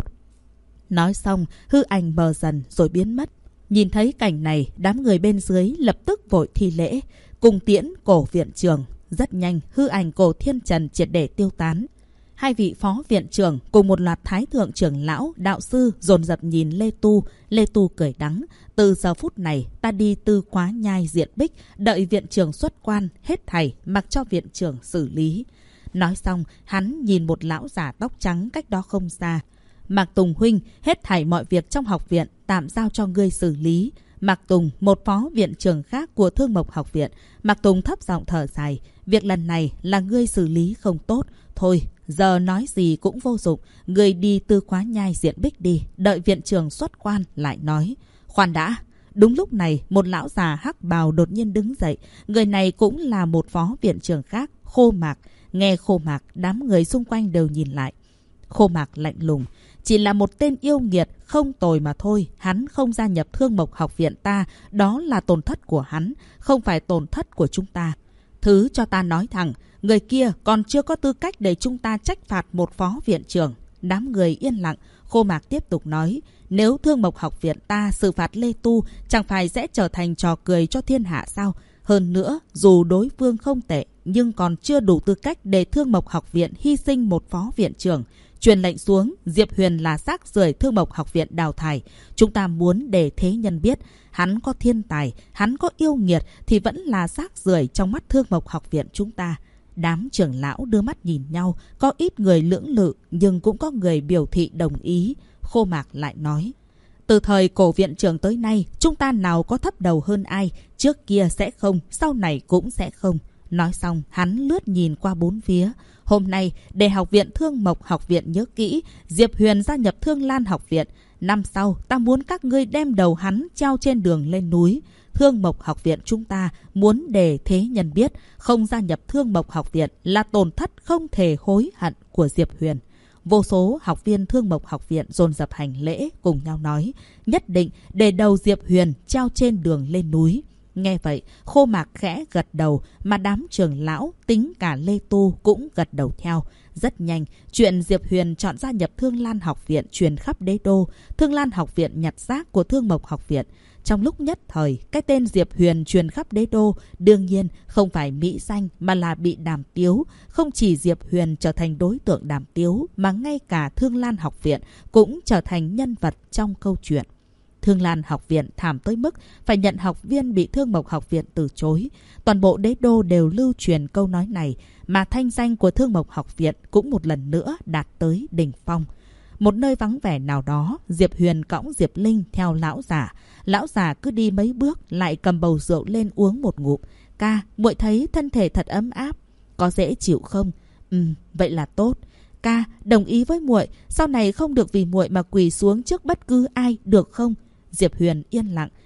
Nói xong, hư ảnh mờ dần rồi biến mất. Nhìn thấy cảnh này, đám người bên dưới lập tức vội thi lễ, cùng tiễn Cổ viện trưởng. Rất nhanh, hư ảnh Cổ Thiên Trần triệt để tiêu tán. Hai vị phó viện trưởng cùng một loạt thái thượng trưởng lão, đạo sư dồn dập nhìn Lê Tu. Lê Tu cười đắng. Từ giờ phút này, ta đi Tư Quá Nhai diện bích, đợi viện trưởng xuất quan, hết thảy mặc cho viện trưởng xử lý. Nói xong, hắn nhìn một lão giả tóc trắng cách đó không xa. Mạc Tùng huynh, hết thảy mọi việc trong học viện tạm giao cho ngươi xử lý. Mạc Tùng, một phó viện trưởng khác của Thương Mộc học viện. Mạc Tùng thấp giọng thở dài. Việc lần này là ngươi xử lý không tốt. Thôi, giờ nói gì cũng vô dụng. Ngươi đi Tư Quá Nhai diện bích đi. Đợi viện trưởng xuất quan lại nói. Khoan đã. Đúng lúc này, một lão già hắc bào đột nhiên đứng dậy. Người này cũng là một phó viện trưởng khác, Khô Mạc. Nghe Khô Mạc, đám người xung quanh đều nhìn lại. Khô Mạc lạnh lùng. Chỉ là một tên yêu nghiệt, không tồi mà thôi. Hắn không gia nhập Thương Mộc học viện ta. Đó là tổn thất của hắn, không phải tổn thất của chúng ta. Thứ cho ta nói thẳng, người kia còn chưa có tư cách để chúng ta trách phạt một phó viện trưởng. Đám người yên lặng. Khô Mạc tiếp tục nói. Nếu Thương Mộc học viện ta xử phạt Lê Tu, chẳng phải sẽ trở thành trò cười cho thiên hạ sao? Hơn nữa, dù đối phương không tệ, nhưng còn chưa đủ tư cách để Thương Mộc học viện hy sinh một phó viện trưởng. Truyền lệnh xuống, Diệp Huyền là xác rưởi Thương Mộc học viện đào thải. Chúng ta muốn để thế nhân biết, hắn có thiên tài, hắn có yêu nghiệt thì vẫn là xác rưởi trong mắt Thương Mộc học viện chúng ta. Đám trưởng lão đưa mắt nhìn nhau, có ít người lưỡng lự nhưng cũng có người biểu thị đồng ý. Khô Mạc lại nói. Từ thời Cổ viện trưởng tới nay, chúng ta nào có thấp đầu hơn ai, trước kia sẽ không, sau này cũng sẽ không. Nói xong, hắn lướt nhìn qua bốn phía. Hôm nay, để học viện Thương Mộc học viện nhớ kỹ, Diệp Huyền gia nhập Thương Lan học viện. Năm sau, ta muốn các ngươi đem đầu hắn treo trên đường lên núi. Thương Mộc học viện chúng ta muốn để thế nhân biết, không gia nhập Thương Mộc học viện là tổn thất không thể hối hận của Diệp Huyền. Vô số học viên Thương Mộc học viện dồn dập hành lễ cùng nhau nói, nhất định để đầu Diệp Huyền treo trên đường lên núi. Nghe vậy, Khô Mạc khẽ gật đầu, mà đám trưởng lão, tính cả Lê Tu cũng gật đầu theo. Rất nhanh, chuyện Diệp Huyền chọn gia nhập Thương Lan học viện truyền khắp đế đô. Thương Lan học viện nhặt xác của Thương Mộc học viện. Trong lúc nhất thời, cái tên Diệp Huyền truyền khắp đế đô đương nhiên không phải mỹ danh mà là bị đàm tiếu. Không chỉ Diệp Huyền trở thành đối tượng đàm tiếu, mà ngay cả Thương Lan học viện cũng trở thành nhân vật trong câu chuyện. Thương Lan học viện thảm tới mức phải nhận học viên bị Thương Mộc học viện từ chối. Toàn bộ đế đô đều lưu truyền câu nói này, mà thanh danh của Thương Mộc học viện cũng một lần nữa đạt tới đỉnh phong. Một nơi vắng vẻ nào đó, Diệp Huyền cõng Diệp Linh theo lão giả. Lão giả cứ đi mấy bước lại cầm bầu rượu lên uống một ngụm. Ca, muội thấy thân thể thật ấm áp. Có dễ chịu không? Vậy là tốt. Ca, đồng ý với muội, sau này không được vì muội mà quỳ xuống trước bất cứ ai, được không? Diệp Huyền yên lặng.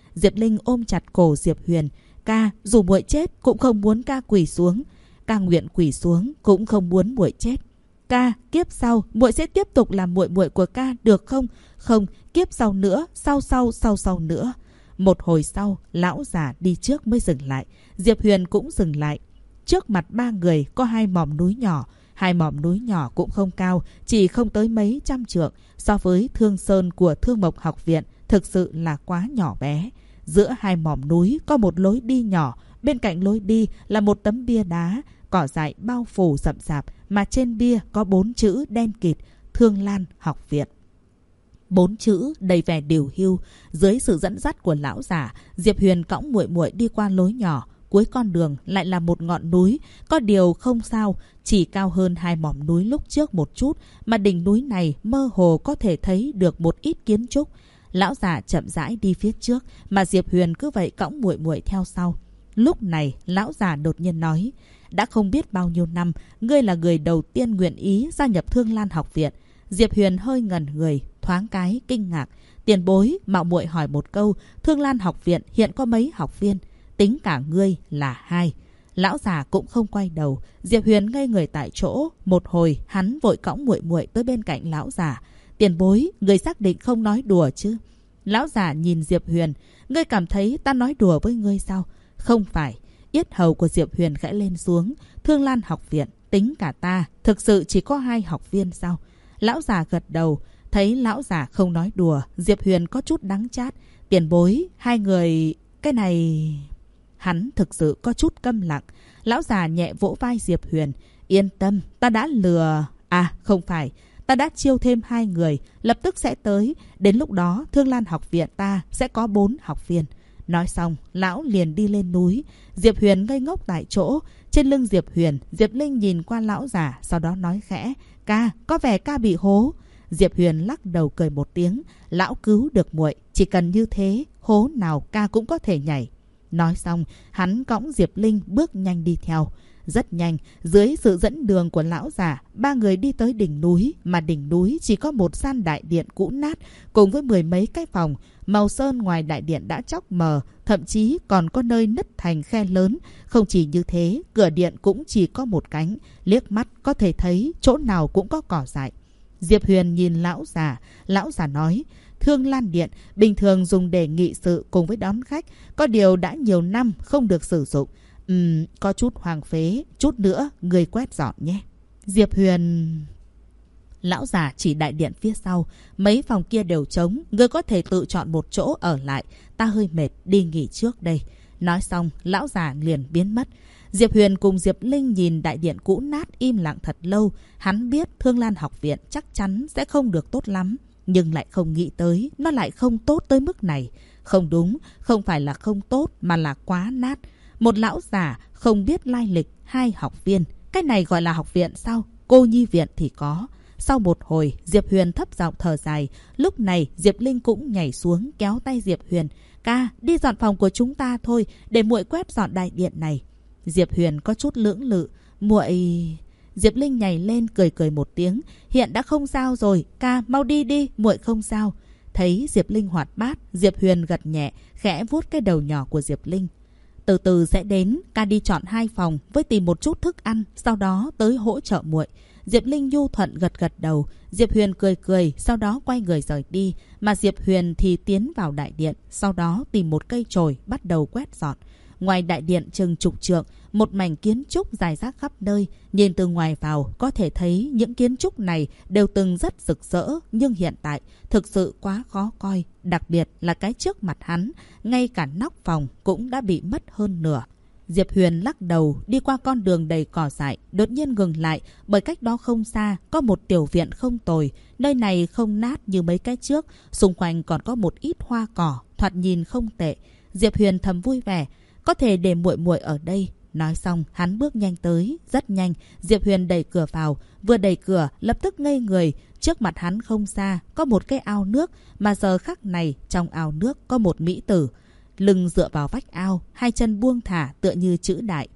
Diệp Linh ôm chặt cổ Diệp Huyền. Ca, dù muội chết cũng không muốn ca quỳ xuống. Ca nguyện quỳ xuống cũng không muốn muội chết. Ca, kiếp sau muội sẽ tiếp tục làm muội muội của ca được không? Không, kiếp sau nữa, sau nữa. Một hồi sau, lão già đi trước mới dừng lại. Diệp Huyền cũng dừng lại. Trước mặt ba người có hai mỏm núi nhỏ. Hai mỏm núi nhỏ cũng không cao, chỉ không tới mấy trăm trượng. So với Thương Sơn của Thương Mộc học viện, thực sự là quá nhỏ bé. Giữa hai mỏm núi có một lối đi nhỏ. Bên cạnh lối đi là một tấm bia đá, cỏ dại bao phủ rậm rạp, mà trên bia có 4 chữ đen kịt: Thương Lan học viện. 4 chữ đầy vẻ điều hưu. Dưới sự dẫn dắt của lão già, Diệp Huyền cõng muội muội đi qua lối nhỏ. Cuối con đường lại là một ngọn núi. Có điều không sao, chỉ cao hơn hai mỏm núi lúc trước một chút, mà đỉnh núi này mơ hồ có thể thấy được một ít kiến trúc. Lão già chậm rãi đi phía trước, mà Diệp Huyền cứ vậy cõng muội muội theo sau. Lúc này lão già đột nhiên nói: đã không biết bao nhiêu năm, ngươi là người đầu tiên nguyện ý gia nhập Thương Lan học viện. Diệp Huyền hơi ngẩn người, thoáng cái kinh ngạc. Tiền bối, mạo muội hỏi một câu, Thương Lan học viện hiện có mấy học viên? Tính cả ngươi là 2. Lão già cũng không quay đầu. Diệp Huyền ngây người tại chỗ. Một hồi hắn vội cõng muội muội tới bên cạnh lão già. Tiền bối, ngươi xác định không nói đùa chứ? Lão già nhìn Diệp Huyền. Ngươi cảm thấy ta nói đùa với ngươi sao? Không phải. Yết hầu của Diệp Huyền khẽ lên xuống. Thương Lan học viện, tính cả ta, thực sự chỉ có 2 học viên sao? Lão già gật đầu. Thấy lão già không nói đùa, Diệp Huyền có chút đắng chát. Tiền bối, 2 người... cái này... Hắn thực sự có chút câm lặng. Lão già nhẹ vỗ vai Diệp Huyền. Yên tâm, ta đã lừa... À, không phải. Ta đã chiêu thêm 2 người, lập tức sẽ tới. Đến lúc đó, Thương Lan học viện ta sẽ có 4 học viên. Nói xong, lão liền đi lên núi. Diệp Huyền ngây ngốc tại chỗ. Trên lưng Diệp Huyền, Diệp Linh nhìn qua lão già, sau đó nói khẽ: Ca, có vẻ ca bị hố. Diệp Huyền lắc đầu cười một tiếng. Lão cứu được muội, chỉ cần như thế, hố nào ca cũng có thể nhảy. Nói xong, hắn cõng Diệp Linh bước nhanh đi theo. Rất nhanh, dưới sự dẫn đường của lão già, 3 người đi tới đỉnh núi, mà đỉnh núi chỉ có một gian đại điện cũ nát, cùng với 10 mấy cái phòng. Màu sơn ngoài đại điện đã chóc mờ, thậm chí còn có nơi nứt thành khe lớn. Không chỉ như thế, cửa điện cũng chỉ có một cánh, liếc mắt có thể thấy chỗ nào cũng có cỏ dại. Diệp Huyền nhìn lão già nói: Thương Lan điện bình thường dùng để nghị sự cùng với đón khách, có điều đã nhiều năm không được sử dụng. Có chút hoang phế, chút nữa người quét dọn nhé. Diệp Huyền... Lão già chỉ đại điện phía sau, mấy phòng kia đều trống, ngươi có thể tự chọn một chỗ ở lại, ta hơi mệt, đi nghỉ trước đây. Nói xong, lão già liền biến mất. Diệp Huyền cùng Diệp Linh nhìn đại điện cũ nát im lặng thật lâu. Hắn biết Thương Lan học viện chắc chắn sẽ không được tốt lắm, nhưng lại không nghĩ tới nó lại không tốt tới mức này. Không đúng, không phải là không tốt mà là quá nát. Một lão già không biết lai lịch, 2 học viên. Cái này gọi là học viện sao? Cô nhi viện thì có. Sau một hồi, Diệp Huyền thấp giọng thở dài. Lúc này, Diệp Linh cũng nhảy xuống kéo tay Diệp Huyền. Ca, đi dọn phòng của chúng ta thôi, để muội quét dọn đại điện này. Diệp Huyền có chút lưỡng lự. Muội... Diệp Linh nhảy lên cười cười một tiếng. Hiện đã không sao rồi, ca mau đi đi, muội không sao. Thấy Diệp Linh hoạt bát, Diệp Huyền gật nhẹ, khẽ vuốt cái đầu nhỏ của Diệp Linh. Từ từ sẽ đến, ca đi chọn 2 phòng với tìm một chút thức ăn, sau đó tới hỗ trợ muội. Diệp Linh nhu thuận gật gật đầu. Diệp Huyền cười cười, sau đó quay người rời đi. Mà Diệp Huyền thì tiến vào đại điện, sau đó tìm một cây chổi bắt đầu quét dọn. Ngoài đại điện chừng chục trượng, một mảnh kiến trúc rải rác khắp nơi. Nhìn từ ngoài vào, có thể thấy những kiến trúc này đều từng rất rực rỡ, nhưng hiện tại thực sự quá khó coi. Đặc biệt là cái trước mặt hắn, ngay cả nóc phòng cũng đã bị mất hơn nửa. Diệp Huyền lắc đầu đi qua con đường đầy cỏ dại, đột nhiên ngừng lại bởi cách đó không xa có một tiểu viện không tồi. Nơi này không nát như mấy cái trước, xung quanh còn có một ít hoa cỏ, thoạt nhìn không tệ. Diệp Huyền thầm vui vẻ, có thể để muội muội ở đây. Nói xong, hắn bước nhanh tới, rất nhanh. Diệp Huyền đẩy cửa vào, vừa đẩy cửa lập tức ngây người. Trước mặt hắn không xa có một cái ao nước, mà giờ khắc này trong ao nước có một mỹ tử, lưng dựa vào vách ao, 2 chân buông thả tựa như chữ đại.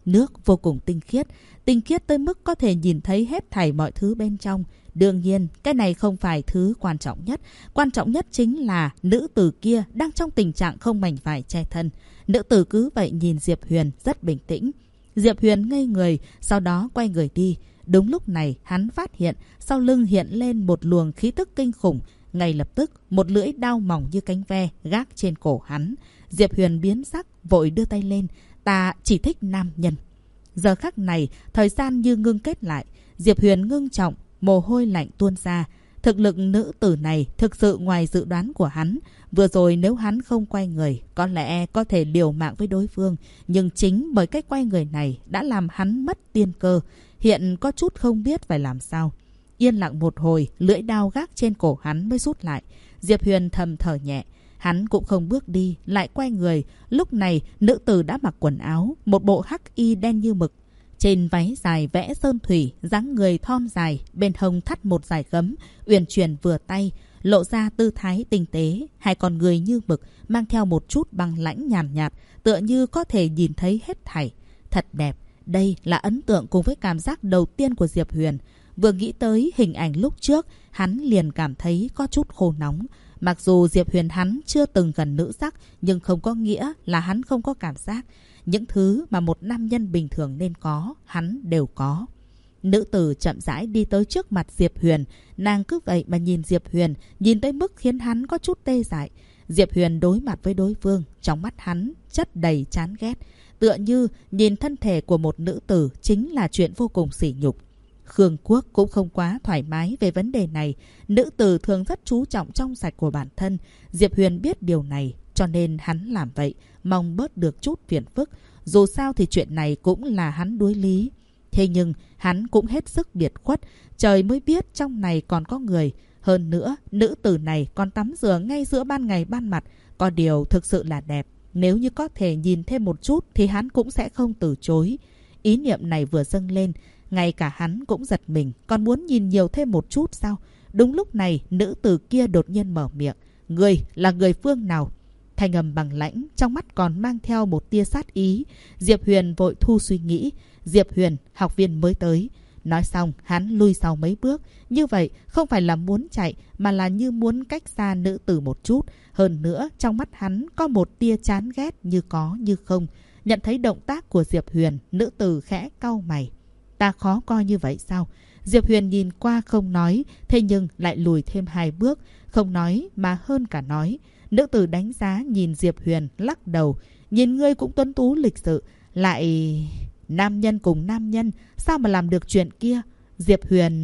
Nước vô cùng tinh khiết tới mức có thể nhìn thấy hết thảy mọi thứ bên trong. Đương nhiên, cái này không phải thứ quan trọng nhất. Quan trọng nhất chính là nữ tử kia đang trong tình trạng không mảnh vải che thân. Nữ tử cứ vậy nhìn Diệp Huyền rất bình tĩnh. Diệp Huyền ngây người, sau đó quay người đi. Đúng lúc này, hắn phát hiện sau lưng hiện lên một luồng khí tức kinh khủng. Ngay lập tức, một lưỡi đao mỏng như cánh ve gác trên cổ hắn. Diệp Huyền biến sắc, vội đưa tay lên. Ta chỉ thích nam nhân. Giờ khắc này, thời gian như ngưng kết lại. Diệp Huyền ngưng trọng, mồ hôi lạnh tuôn ra. Thực lực nữ tử này thực sự ngoài dự đoán của hắn. Vừa rồi nếu hắn không quay người, có lẽ có thể liều mạng với đối phương. Nhưng chính bởi cách quay người này đã làm hắn mất tiên cơ. Hiện có chút không biết phải làm sao. Yên lặng một hồi, lưỡi đao gác trên cổ hắn mới rút lại. Diệp Huyền thầm thở nhẹ. Hắn cũng không bước đi, lại quay người. Lúc này, nữ tử đã mặc quần áo, một bộ hắc y đen như mực. Trên váy dài vẽ sơn thủy, dáng người thon dài, bên hông thắt một dải gấm, uyển chuyển vừa tay, lộ ra tư thái tinh tế. Hai con người như mực, mang theo một chút băng lãnh nhàn nhạt, tựa như có thể nhìn thấy hết thảy. Thật đẹp. Đây là ấn tượng cùng với cảm giác đầu tiên của Diệp Huyền. Vừa nghĩ tới hình ảnh lúc trước, hắn liền cảm thấy có chút khô nóng. Mặc dù Diệp Huyền hắn chưa từng gần nữ sắc, nhưng không có nghĩa là hắn không có cảm giác. Những thứ mà một nam nhân bình thường nên có, hắn đều có. Nữ tử chậm rãi đi tới trước mặt Diệp Huyền. Nàng cứ vậy mà nhìn Diệp Huyền, nhìn tới mức khiến hắn có chút tê dại. Diệp Huyền đối mặt với đối phương, trong mắt hắn chất đầy chán ghét. Tựa như nhìn thân thể của một nữ tử chính là chuyện vô cùng sỉ nhục. Khương Quốc cũng không quá thoải mái về vấn đề này. Nữ tử thường rất chú trọng trong sạch của bản thân. Diệp Huyền biết điều này, cho nên hắn làm vậy, mong bớt được chút phiền phức. Dù sao thì chuyện này cũng là hắn đối lý. Thế nhưng hắn cũng hết sức biệt khuất. Trời mới biết trong này còn có người. Hơn nữa, nữ tử này còn tắm rửa ngay giữa ban ngày ban mặt. Có điều thực sự là đẹp. Nếu như có thể nhìn thêm một chút thì hắn cũng sẽ không từ chối. Ý niệm này vừa dâng lên, ngay cả hắn cũng giật mình, còn muốn nhìn nhiều thêm một chút sao? Đúng lúc này, nữ tử kia đột nhiên mở miệng. Người là người phương nào? Thanh âm bằng lãnh, trong mắt còn mang theo một tia sát ý. Diệp Huyền vội thu suy nghĩ. Diệp Huyền, học viên mới tới. Nói xong, hắn lui sau mấy bước. Như vậy, không phải là muốn chạy, mà là như muốn cách xa nữ tử một chút. Hơn nữa, trong mắt hắn có một tia chán ghét như có như không. Nhận thấy động tác của Diệp Huyền, nữ tử khẽ cau mày. Ta khó coi như vậy sao? Diệp Huyền nhìn qua không nói, thế nhưng lại lùi thêm 2 bước. Không nói mà hơn cả nói. Nữ tử đánh giá nhìn Diệp Huyền, lắc đầu. Nhìn ngươi cũng tuấn tú lịch sự. Lại... nam nhân cùng nam nhân, sao mà làm được chuyện kia? Diệp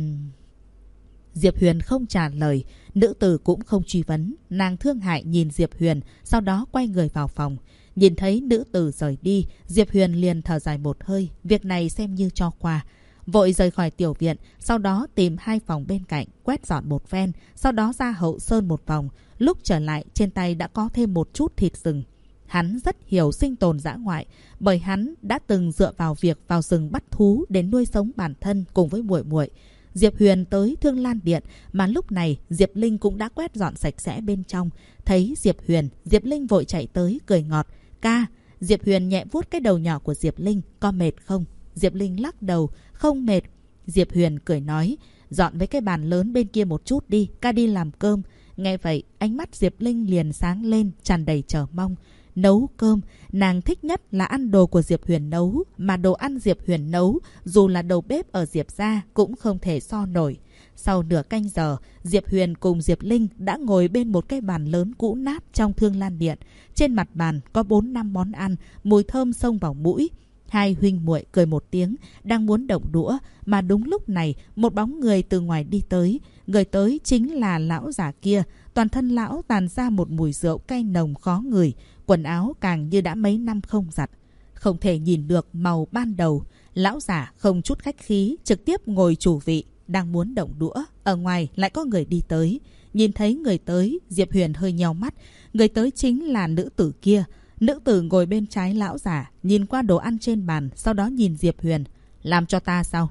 Huyền không trả lời. Nữ tử cũng không truy vấn. Nàng thương hại nhìn Diệp Huyền, sau đó quay người vào phòng. Nhìn thấy nữ tử rời đi, Diệp Huyền liền thở dài một hơi. Việc này xem như cho qua. Vội rời khỏi tiểu viện, sau đó tìm 2 phòng bên cạnh, quét dọn một phen, sau đó ra hậu sơn một vòng. Lúc trở lại, trên tay đã có thêm một chút thịt rừng. Hắn rất hiểu sinh tồn dã ngoại, bởi hắn đã từng dựa vào việc vào rừng bắt thú để nuôi sống bản thân cùng với muội muội. Diệp Huyền tới Thương Lan Điện, mà lúc này Diệp Linh cũng đã quét dọn sạch sẽ bên trong. Thấy Diệp Huyền, Diệp Linh vội chạy tới cười ngọt. Ca! Diệp Huyền nhẹ vuốt cái đầu nhỏ của Diệp Linh. Có mệt không? Diệp Linh lắc đầu. Không mệt. Diệp Huyền cười nói. Dọn mấy cái bàn lớn bên kia một chút đi, ca đi làm cơm. Nghe vậy, ánh mắt Diệp Linh liền sáng lên, tràn đầy chờ mong. Nấu cơm, nàng thích nhất là ăn đồ của Diệp Huyền nấu, mà đồ ăn Diệp Huyền nấu, dù là đầu bếp ở Diệp gia cũng không thể so nổi. Sau nửa canh giờ, Diệp Huyền cùng Diệp Linh đã ngồi bên một cái bàn lớn cũ nát trong Thương Lan Điện. Trên mặt bàn có 4-5 món ăn, mùi thơm xông vào mũi. 2 huynh muội cười một tiếng, đang muốn động đũa, mà đúng lúc này một bóng người từ ngoài đi tới. Người tới chính là lão già kia. Toàn thân lão tàn ra một mùi rượu cay nồng khó ngửi, quần áo càng như đã mấy năm không giặt. Không thể nhìn được màu ban đầu. Lão già không chút khách khí, trực tiếp ngồi chủ vị, đang muốn động đũa. Ở ngoài lại có người đi tới. Nhìn thấy người tới, Diệp Huyền hơi nheo mắt. Người tới chính là nữ tử kia. Nữ tử ngồi bên trái lão già, nhìn qua đồ ăn trên bàn, sau đó nhìn Diệp Huyền. Làm cho ta sao?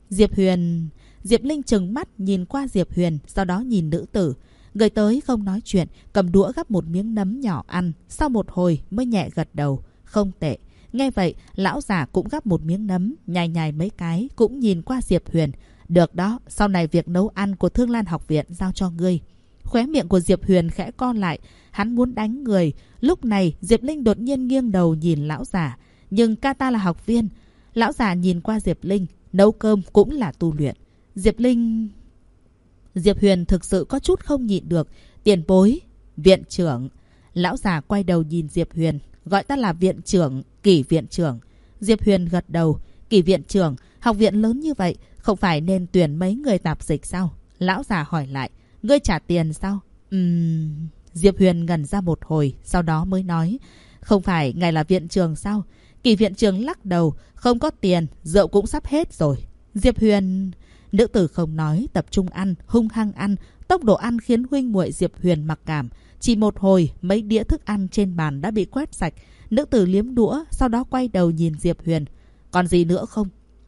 Diệp Linh trừng mắt nhìn qua Diệp Huyền, sau đó nhìn nữ tử. Người tới không nói chuyện, cầm đũa gắp một miếng nấm nhỏ ăn. Sau một hồi mới nhẹ gật đầu. Không tệ. Nghe vậy, lão già cũng gắp một miếng nấm, nhai nhai mấy cái, cũng nhìn qua Diệp Huyền. Được đó, sau này việc nấu ăn của Thương Lan học viện giao cho ngươi. Khóe miệng của Diệp Huyền khẽ co lại, hắn muốn đánh người. Lúc này, Diệp Linh đột nhiên nghiêng đầu nhìn lão già. Nhưng ca ta là học viên. Lão già nhìn qua Diệp Linh, nấu cơm cũng là tu luyện. Diệp Huyền thực sự có chút không nhịn được. Tiền bối, viện trưởng. Lão già quay đầu nhìn Diệp Huyền, gọi ta là viện trưởng, Kỷ viện trưởng. Diệp Huyền gật đầu. Kỷ viện trưởng, học viện lớn như vậy, không phải nên tuyển mấy người tạp dịch sao? Lão già hỏi lại, ngươi trả tiền sao? Diệp Huyền ngẩn ra một hồi, sau đó mới nói, không phải ngài là viện trưởng sao? Kỷ viện trưởng lắc đầu, không có tiền, rượu cũng sắp hết rồi. Diệp Huyền... Nữ tử không nói, tập trung ăn, hung hăng ăn. Tốc độ ăn khiến huynh muội Diệp Huyền mặc cảm. Chỉ một hồi, mấy đĩa thức ăn trên bàn đã bị quét sạch. Nữ tử liếm đũa, sau đó quay đầu nhìn Diệp Huyền. Còn gì nữa không?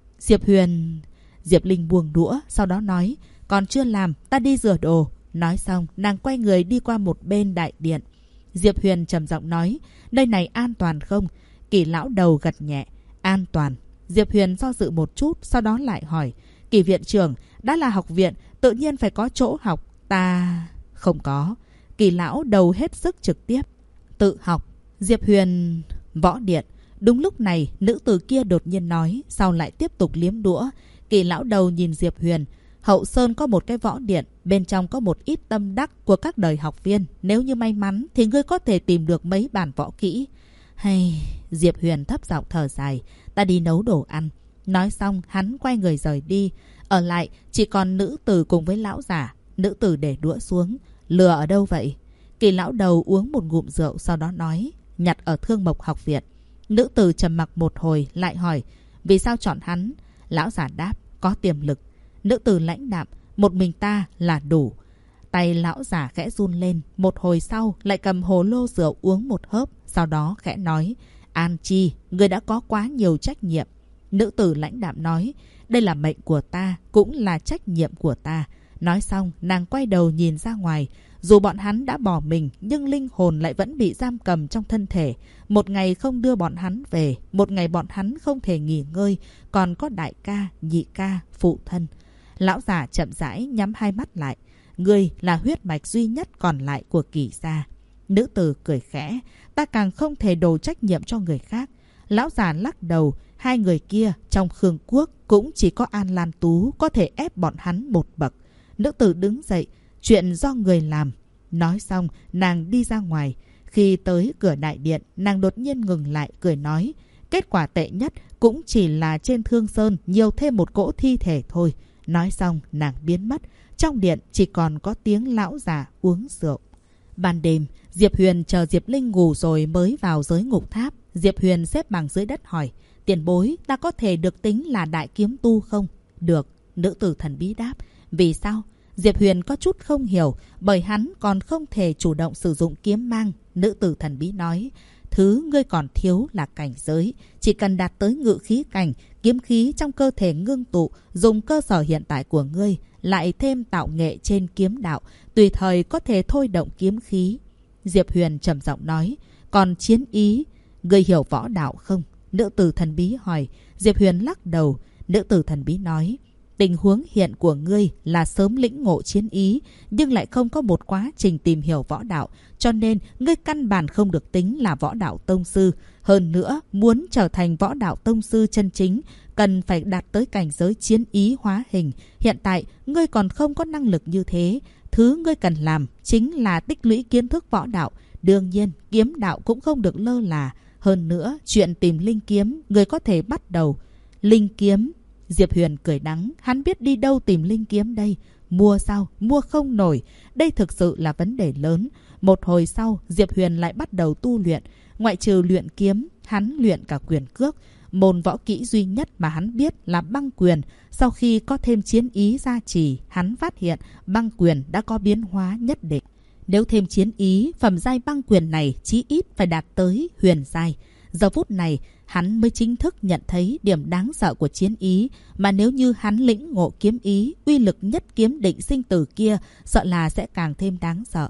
Diệp Linh buông đũa, sau đó nói, còn chưa làm, ta đi rửa đồ. Nói xong, nàng quay người đi qua một bên đại điện. Diệp Huyền trầm giọng nói, nơi này an toàn không? Kỷ lão đầu gật nhẹ, an toàn. Diệp Huyền do dự một chút, sau đó lại hỏi, Kỷ viện trưởng, đã là học viện, tự nhiên phải có chỗ học. Ta... Không có. Kỷ lão đầu hết sức trực tiếp. Tự học. Diệp Huyền... Võ điện. Đúng lúc này, nữ tử kia đột nhiên nói, sau lại tiếp tục liếm đũa. Kỷ lão đầu nhìn Diệp Huyền. Hậu Sơn có một cái võ điện, bên trong có một ít tâm đắc của các đời học viên. Nếu như may mắn, thì ngươi có thể tìm được mấy bản võ kỹ. Hay... Diệp Huyền thấp giọng thở dài. Ta đi nấu đồ ăn. Nói xong, hắn quay người rời đi. Ở lại, chỉ còn nữ tử cùng với lão giả. Nữ tử để đũa xuống. Lừa ở đâu vậy? Kỷ lão đầu uống một ngụm rượu, sau đó nói, nhặt ở Thương Mộc học viện. Nữ tử trầm mặc một hồi, lại hỏi, vì sao chọn hắn? Lão giả đáp, có tiềm lực. Nữ tử lãnh đạm, một mình ta là đủ. Tay lão giả khẽ run lên, một hồi sau lại cầm hồ lô rượu uống một hớp, sau đó khẽ nói, An Chi, người đã có quá nhiều trách nhiệm. Nữ tử lãnh đạm nói, đây là mệnh của ta, cũng là trách nhiệm của ta. Nói xong, nàng quay đầu nhìn ra ngoài. Dù bọn hắn đã bỏ mình, nhưng linh hồn lại vẫn bị giam cầm trong thân thể. Một ngày không đưa bọn hắn về, một ngày bọn hắn không thể nghỉ ngơi, còn có đại ca, nhị ca, phụ thân. Lão già chậm rãi nhắm hai mắt lại. Ngươi là huyết mạch duy nhất còn lại của Kỷ gia. Nữ tử cười khẽ, ta càng không thể đổ trách nhiệm cho người khác. Lão già lắc đầu, hai người kia trong Khương Quốc cũng chỉ có An Lan Tú có thể ép bọn hắn một bậc. Nữ tử đứng dậy, chuyện do người làm. Nói xong, nàng đi ra ngoài. Khi tới cửa đại điện, nàng đột nhiên ngừng lại, cười nói, kết quả tệ nhất cũng chỉ là trên Thương Sơn nhiều thêm một cỗ thi thể thôi. Nói xong, nàng biến mất. Trong điện chỉ còn có tiếng lão già uống rượu. Ban đêm, Diệp Huyền chờ Diệp Linh ngủ rồi mới vào giới ngục tháp. Diệp Huyền xếp bằng dưới đất hỏi, tiền bối, ta có thể được tính là đại kiếm tu không? Được, nữ tử thần bí đáp. Vì sao? Diệp Huyền có chút không hiểu, bởi hắn còn không thể chủ động sử dụng kiếm mang. Nữ tử thần bí nói, thứ ngươi còn thiếu là cảnh giới. Chỉ cần đạt tới ngự khí cảnh, kiếm khí trong cơ thể ngưng tụ, dùng cơ sở hiện tại của ngươi, lại thêm tạo nghệ trên kiếm đạo, tùy thời có thể thôi động kiếm khí. Diệp Huyền trầm giọng nói, còn chiến ý, ngươi hiểu võ đạo không? Nữ tử thần bí hỏi. Diệp Huyền lắc đầu. Nữ tử thần bí nói, tình huống hiện của ngươi là sớm lĩnh ngộ chiến ý, nhưng lại không có một quá trình tìm hiểu võ đạo, cho nên ngươi căn bản không được tính là võ đạo tông sư. Hơn nữa, muốn trở thành võ đạo tông sư chân chính, cần phải đạt tới cảnh giới chiến ý hóa hình. Hiện tại, ngươi còn không có năng lực như thế. Thứ ngươi cần làm chính là tích lũy kiến thức võ đạo. Đương nhiên, kiếm đạo cũng không được lơ là. Hơn nữa, chuyện tìm linh kiếm, ngươi có thể bắt đầu. Linh kiếm... Diệp Huyền cười đắng, hắn biết đi đâu tìm linh kiếm đây. Mua sao? Mua không nổi. Đây thực sự là vấn đề lớn. Một hồi sau, Diệp Huyền lại bắt đầu tu luyện. Ngoại trừ luyện kiếm, hắn luyện cả quyền cước. Môn võ kỹ duy nhất mà hắn biết là băng quyền. Sau khi có thêm chiến ý gia trì, hắn phát hiện băng quyền đã có biến hóa nhất định. Nếu thêm chiến ý, phẩm giai băng quyền này chí ít phải đạt tới huyền giai. Giờ phút này, hắn mới chính thức nhận thấy điểm đáng sợ của chiến ý. Mà nếu như hắn lĩnh ngộ kiếm ý, uy lực nhất kiếm định sinh tử kia, sợ là sẽ càng thêm đáng sợ.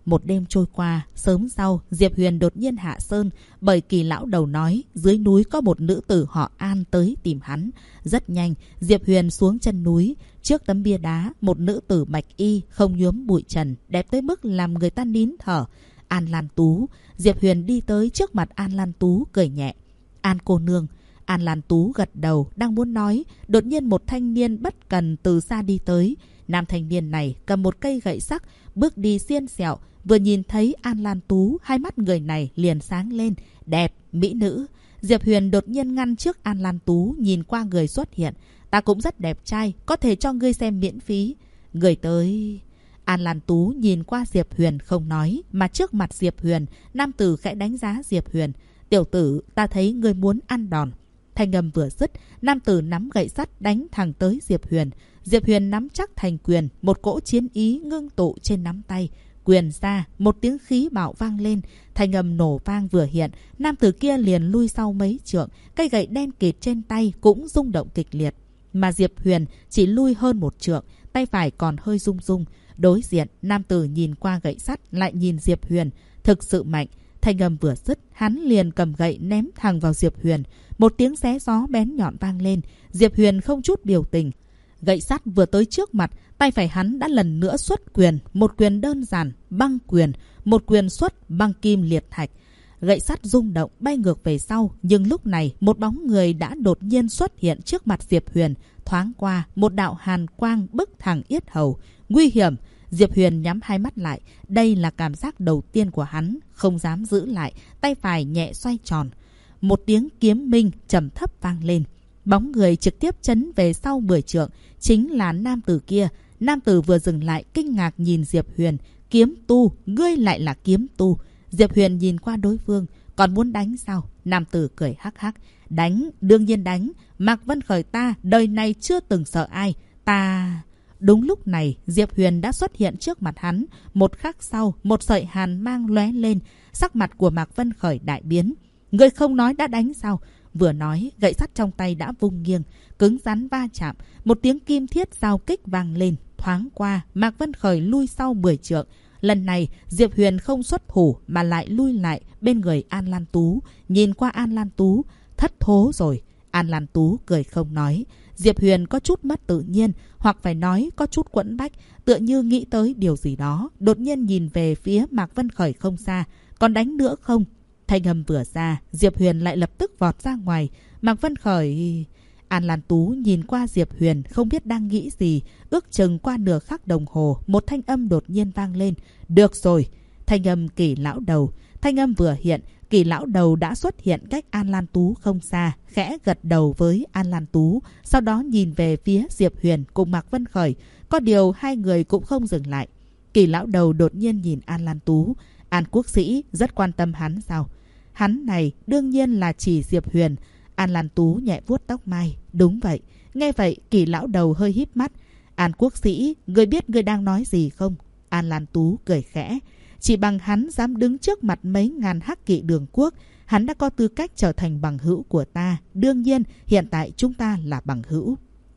Một đêm trôi qua, sớm sau, Diệp Huyền đột nhiên hạ sơn, bởi Kỳ lão đầu nói dưới núi có một nữ tử họ An tới tìm hắn. Rất nhanh, Diệp Huyền xuống chân núi. Trước tấm bia đá, một nữ tử bạch y, không nhuốm bụi trần, đẹp tới mức làm người ta nín thở. An Lan Tú. Diệp Huyền đi tới trước mặt An Lan Tú, cười nhẹ. An cô nương. An Lan Tú gật đầu, đang muốn nói, đột nhiên một thanh niên bất cần từ xa đi tới. Nam thanh niên này cầm một cây gậy sắc, bước đi xiên xẹo. Vừa nhìn thấy An Lan Tú, hai mắt người này liền sáng lên. Đẹp, mỹ nữ. Diệp Huyền đột nhiên ngăn trước An Lan Tú, nhìn qua người xuất hiện. Ta cũng rất đẹp trai, có thể cho ngươi xem miễn phí. Người tới... An Lan Tú nhìn qua Diệp Huyền không nói, mà trước mặt Diệp Huyền, nam tử khẽ đánh giá Diệp Huyền. Tiểu tử, ta thấy ngươi muốn ăn đòn. Thanh âm vừa dứt, nam tử nắm gậy sắt đánh thẳng tới Diệp Huyền. Diệp Huyền nắm chắc thành quyền, một cỗ chiến ý ngưng tụ trên nắm tay. Quyền ra, một tiếng khí bạo vang lên, thanh âm nổ vang vừa hiện, nam tử kia liền lui sau mấy trượng, cây gậy đen kịt trên tay cũng rung động kịch liệt. Mà Diệp Huyền chỉ lui hơn một trượng, tay phải còn hơi rung rung. Đối diện, nam tử nhìn qua gậy sắt lại nhìn Diệp Huyền, thực sự mạnh. Thanh âm vừa dứt, hắn liền cầm gậy ném thẳng vào Diệp Huyền. Một tiếng xé gió bén nhọn vang lên, Diệp Huyền không chút biểu tình. Gậy sắt vừa tới trước mặt, tay phải hắn đã lần nữa xuất quyền, một quyền đơn giản, băng quyền, một quyền xuất băng kim liệt thạch. Gậy sắt rung động bay ngược về sau, nhưng lúc này một bóng người đã đột nhiên xuất hiện trước mặt Diệp Huyền, thoáng qua một đạo hàn quang bức thẳng yết hầu. Nguy hiểm! Diệp Huyền nhắm hai mắt lại, đây là cảm giác đầu tiên của hắn, không dám giữ lại, tay phải nhẹ xoay tròn. Một tiếng kiếm minh trầm thấp vang lên. Bóng người trực tiếp chấn về sau 10 trượng, chính là nam tử kia. Nam tử vừa dừng lại kinh ngạc nhìn Diệp Huyền. Kiếm tu, ngươi lại là kiếm tu. Diệp Huyền nhìn qua đối phương, còn muốn đánh sao? Nam tử cười hắc hắc. Đánh, đương nhiên đánh. Mạc Vân Khởi ta, đời này chưa từng sợ ai. Ta... Đúng lúc này, Diệp Huyền đã xuất hiện trước mặt hắn. Một khắc sau, một sợi hàn mang lóe lên. Sắc mặt của Mạc Vân Khởi đại biến. Ngươi không nói đã đánh sao? Vừa nói, gậy sắt trong tay đã vung nghiêng, cứng rắn va chạm. Một tiếng kim thiết giao kích vang lên. Thoáng qua, Mạc Vân Khởi lui sau 10 trượng. Lần này, Diệp Huyền không xuất thủ mà lại lui lại bên người An Lan Tú. Nhìn qua An Lan Tú, thất thố rồi. An Lan Tú cười không nói. Diệp Huyền có chút mất tự nhiên, hoặc phải nói có chút quẫn bách, tựa như nghĩ tới điều gì đó. Đột nhiên nhìn về phía Mạc Vân Khởi không xa. Còn đánh nữa không? Thanh âm vừa ra, Diệp Huyền lại lập tức vọt ra ngoài. Mạc Vân Khởi... An Lan Tú nhìn qua Diệp Huyền không biết đang nghĩ gì. Ước chừng qua nửa khắc đồng hồ, một thanh âm đột nhiên vang lên. Được rồi. Thanh âm Kỳ lão đầu. Thanh âm vừa hiện, Kỳ lão đầu đã xuất hiện cách An Lan Tú không xa, khẽ gật đầu với An Lan Tú, sau đó nhìn về phía Diệp Huyền cùng Mạc Vân Khởi. Có điều hai người cũng không dừng lại. Kỳ lão đầu đột nhiên nhìn An Lan Tú. An quốc sĩ rất quan tâm hắn sao? Hắn này đương nhiên là chỉ Diệp Huyền. An Lan Tú nhẹ vuốt tóc mai. Đúng vậy. Nghe vậy, Kỳ lão đầu hơi híp mắt. An quốc sĩ, ngươi biết ngươi đang nói gì không? An Lan Tú cười khẽ. Chỉ bằng hắn dám đứng trước mặt mấy ngàn hắc kỵ đường quốc, hắn đã có tư cách trở thành bằng hữu của ta. Đương nhiên, hiện tại chúng ta là bằng hữu.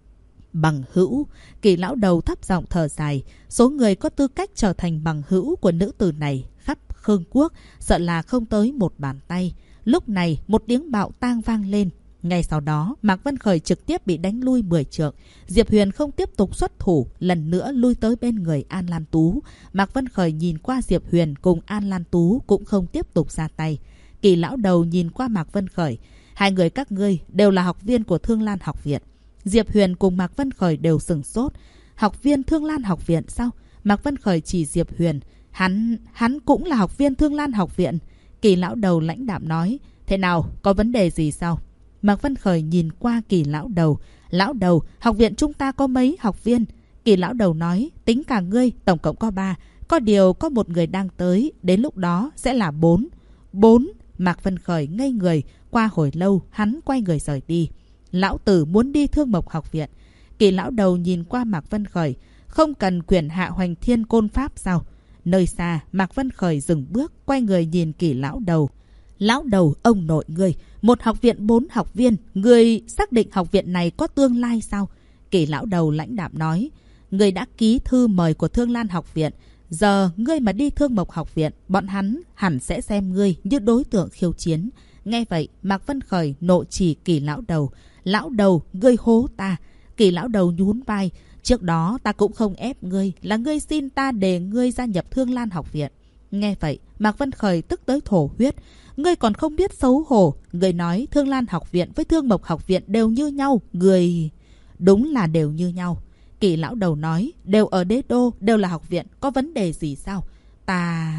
Bằng hữu? Kỳ lão đầu thấp giọng thở dài. Số người có tư cách trở thành bằng hữu của nữ tử này khắp Khương Quốc, sợ là không tới một bàn tay. Lúc này, một tiếng bạo tang vang lên. Ngay sau đó, Mạc Vân Khởi trực tiếp bị đánh lui 10 trượng. Diệp Huyền không tiếp tục xuất thủ, lần nữa lui tới bên người An Lan Tú. Mạc Vân Khởi nhìn qua Diệp Huyền cùng An Lan Tú cũng không tiếp tục ra tay. Kỳ lão đầu nhìn qua Mạc Vân Khởi. Hai người các ngươi đều là học viên của Thương Lan học viện. Diệp Huyền cùng Mạc Vân Khởi đều sửng sốt. Học viên Thương Lan học viện sao? Mạc Vân Khởi chỉ Diệp Huyền. Hắn cũng là học viên Thương Lan học viện. Kỳ lão đầu lãnh đạm nói. Thế nào, có vấn đề gì sao? Mạc Vân Khởi nhìn qua Kỳ lão đầu. Lão đầu, học viện chúng ta có mấy học viên? Kỳ lão đầu nói, tính cả ngươi, tổng cộng có 3. Có điều có một người đang tới, đến lúc đó sẽ là 4. 4? Mạc Vân Khởi ngây người, qua hồi lâu, hắn quay người rời đi. Lão tử muốn đi Thương Mộc học viện. Kỳ lão đầu nhìn qua Mạc Vân Khởi, không cần quyền hạ Hoành Thiên Côn Pháp sao? Nơi xa, Mạc Vân Khởi dừng bước, quay người nhìn Kỳ lão đầu. Lão đầu, ông nội ngươi, một học viện 4 học viên, ngươi xác định học viện này có tương lai sao? Kỳ lão đầu lãnh đạm nói, ngươi đã ký thư mời của Thương Lan học viện, Giờ ngươi mà đi Thương Mộc học viện, bọn hắn hẳn sẽ xem ngươi như đối tượng khiêu chiến. Nghe vậy, Mạc Vân Khởi nộ chỉ Kỳ lão đầu. Lão đầu, ngươi hố ta. Kỳ lão đầu nhún vai. Trước đó ta cũng không ép ngươi, là ngươi xin ta để ngươi gia nhập Thương Lan học viện. Nghe vậy, Mạc Vân Khởi tức tới thổ huyết. Ngươi còn không biết xấu hổ. Ngươi nói Thương Lan học viện với Thương Mộc học viện đều như nhau. Ngươi... Đúng là đều như nhau. Kỳ lão đầu nói, đều ở đế đô, đều là học viện, có vấn đề gì sao? Ta...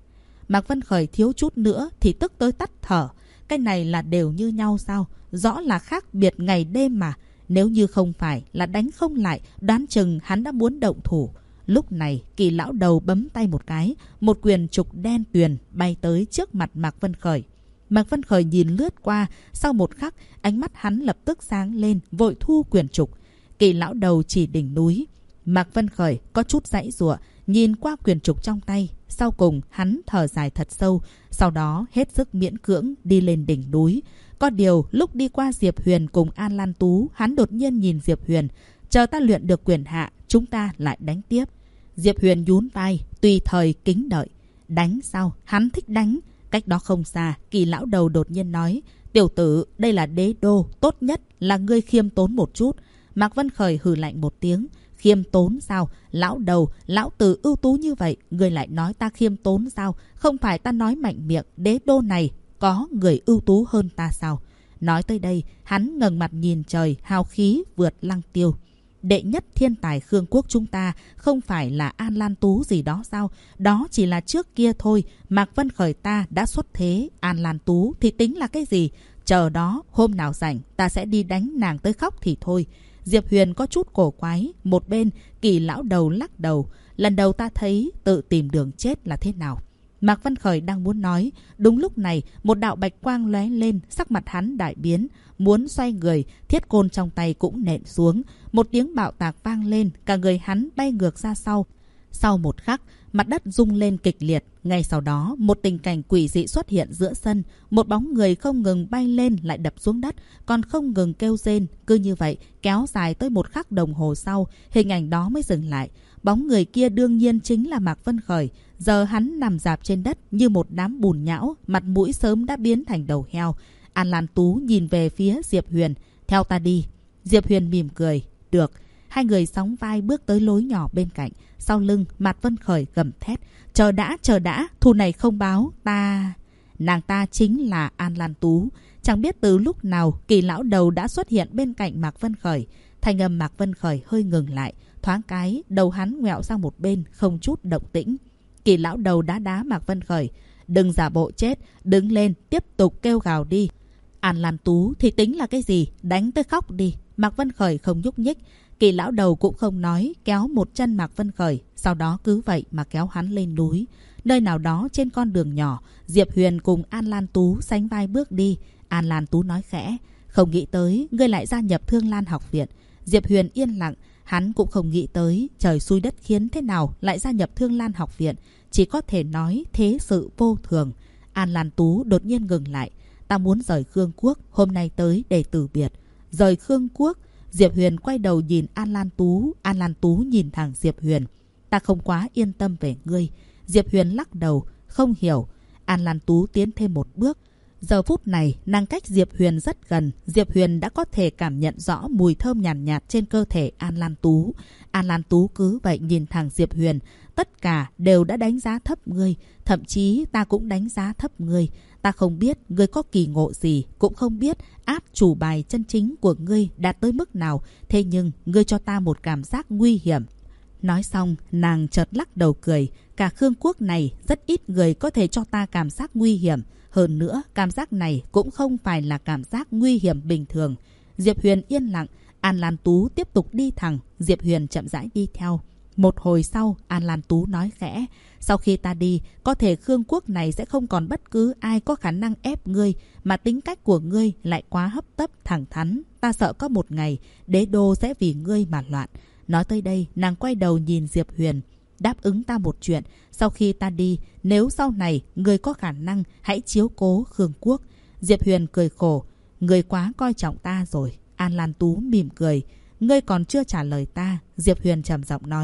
Mạc Vân Khởi thiếu chút nữa thì tức tới tắt thở. Cái này là đều như nhau sao? Rõ là khác biệt ngày đêm mà. Nếu như không phải là đánh không lại, đoán chừng hắn đã muốn động thủ. Lúc này, Kỳ lão đầu bấm tay một cái, một quyền trục đen tuyền bay tới trước mặt Mạc Vân Khởi. Mạc Vân Khởi nhìn lướt qua, sau một khắc, ánh mắt hắn lập tức sáng lên, vội thu quyền trục. Kỳ lão đầu chỉ đỉnh núi. Mạc Vân Khởi có chút giãy giụa, nhìn qua quyền trục trong tay. Sau cùng, hắn thở dài thật sâu, sau đó hết sức miễn cưỡng đi lên đỉnh núi. Có điều, lúc đi qua Diệp Huyền cùng An Lan Tú, hắn đột nhiên nhìn Diệp Huyền. Chờ ta luyện được quyền hạ, chúng ta lại đánh tiếp. Diệp Huyền nhún vai, tùy thời kính đợi. Đánh sao? Hắn thích đánh. Cách đó không xa, Kỳ lão đầu đột nhiên nói, tiểu tử, đây là đế đô, tốt nhất là ngươi khiêm tốn một chút. Mạc Vân Khởi hừ lạnh một tiếng. Khiêm tốn sao? Lão đầu, lão tử ưu tú như vậy, ngươi lại nói ta khiêm tốn sao? Không phải ta nói mạnh miệng, đế đô này có người ưu tú hơn ta sao? Nói tới đây, hắn ngẩng mặt nhìn trời, hào khí vượt Lăng Tiêu. Đệ nhất thiên tài Khương quốc chúng ta không phải là An Lan Tú gì đó sao? Đó chỉ là trước kia thôi. Mạc Vân Khởi ta đã xuất thế. An Lan Tú thì tính là cái gì? Chờ đó, hôm nào rảnh ta sẽ đi đánh nàng tới khóc thì thôi. Diệp Huyền có chút cổ quái. Một bên, Kỳ lão đầu lắc đầu. Lần đầu ta thấy tự tìm đường chết là thế nào. Mạc Vân Khởi đang muốn nói. Đúng lúc này, một đạo bạch quang lóe lên, sắc mặt hắn đại biến. Muốn xoay người, thiết côn trong tay cũng nện xuống. Một tiếng bạo tạc vang lên, cả người hắn bay ngược ra sau. Sau một khắc, mặt đất rung lên kịch liệt. Ngay sau đó, một tình cảnh quỷ dị xuất hiện giữa sân. Một bóng người không ngừng bay lên lại đập xuống đất, còn không ngừng kêu rên. Cứ như vậy, kéo dài tới một khắc đồng hồ sau, hình ảnh đó mới dừng lại. Bóng người kia đương nhiên chính là Mạc Vân Khởi. Giờ hắn nằm rạp trên đất như một đám bùn nhão, mặt mũi sớm đã biến thành đầu heo. An Lan Tú nhìn về phía Diệp Huyền. Theo ta đi. Diệp Huyền mỉm cười. Được. Hai người sóng vai bước tới lối nhỏ bên cạnh. Sau lưng, Mạc Vân Khởi gầm thét. Chờ đã, thù này không báo, ta... Nàng ta chính là An Lan Tú. Chẳng biết từ lúc nào, Kỳ lão đầu đã xuất hiện bên cạnh Mạc Vân Khởi. Thanh âm Mạc Vân Khởi hơi ngừng lại. Thoáng cái, đầu hắn ngoẹo sang một bên, không chút động tĩnh. Kỳ lão đầu đá Mạc Vân Khởi. Đừng giả bộ chết, đứng lên, tiếp tục kêu gào đi. An Lan Tú thì tính là cái gì? Đánh tới khóc đi. Mạc Vân Khởi không nhúc nhích. Kỳ lão đầu cũng không nói, kéo một chân Mạc Vân Khởi. Sau đó cứ vậy mà kéo hắn lên núi. Nơi nào đó trên con đường nhỏ, Diệp Huyền cùng An Lan Tú sánh vai bước đi. An Lan Tú nói khẽ. Không nghĩ tới, ngươi lại gia nhập Thương Lan học viện. Diệp Huyền yên lặng. Hắn cũng không nghĩ tới trời xui đất khiến thế nào lại gia nhập Thương Lan học viện. Chỉ có thể nói thế sự vô thường. An Lan Tú đột nhiên ngừng lại. Ta muốn rời Khương quốc, hôm nay tới để từ biệt. Rời Khương quốc. Diệp Huyền quay đầu nhìn An Lan Tú. An Lan Tú nhìn thẳng Diệp Huyền. Ta không quá yên tâm về ngươi. Diệp Huyền lắc đầu. Không hiểu. An Lan Tú tiến thêm một bước. Giờ phút này, nàng cách Diệp Huyền rất gần. Diệp Huyền đã có thể cảm nhận rõ mùi thơm nhàn nhạt trên cơ thể An Lan Tú. An Lan Tú cứ vậy nhìn thẳng Diệp Huyền. Tất cả đều đã đánh giá thấp ngươi. Thậm chí ta cũng đánh giá thấp ngươi. Ta không biết ngươi có kỳ ngộ gì, cũng không biết áp chủ bài chân chính của ngươi đạt tới mức nào. Thế nhưng, ngươi cho ta một cảm giác nguy hiểm. Nói xong, nàng chợt lắc đầu cười. Cả Khương quốc này, rất ít người có thể cho ta cảm giác nguy hiểm. Hơn nữa, cảm giác này cũng không phải là cảm giác nguy hiểm bình thường. Diệp Huyền yên lặng. An Lan Tú tiếp tục đi thẳng. Diệp Huyền chậm rãi đi theo. Một hồi sau, An Lan Tú nói khẽ. Sau khi ta đi, có thể Khương quốc này sẽ không còn bất cứ ai có khả năng ép ngươi. Mà tính cách của ngươi lại quá hấp tấp, thẳng thắn. Ta sợ có một ngày, đế đô sẽ vì ngươi mà loạn. Nói tới đây, nàng quay đầu nhìn Diệp Huyền. Đáp ứng ta một chuyện. Sau khi ta đi, nếu sau này ngươi có khả năng, hãy chiếu cố Khương quốc. Diệp Huyền cười khổ. Ngươi quá coi trọng ta rồi. An Lan Tú mỉm cười. Ngươi còn chưa trả lời ta. Diệp Huyền trầm giọng nói.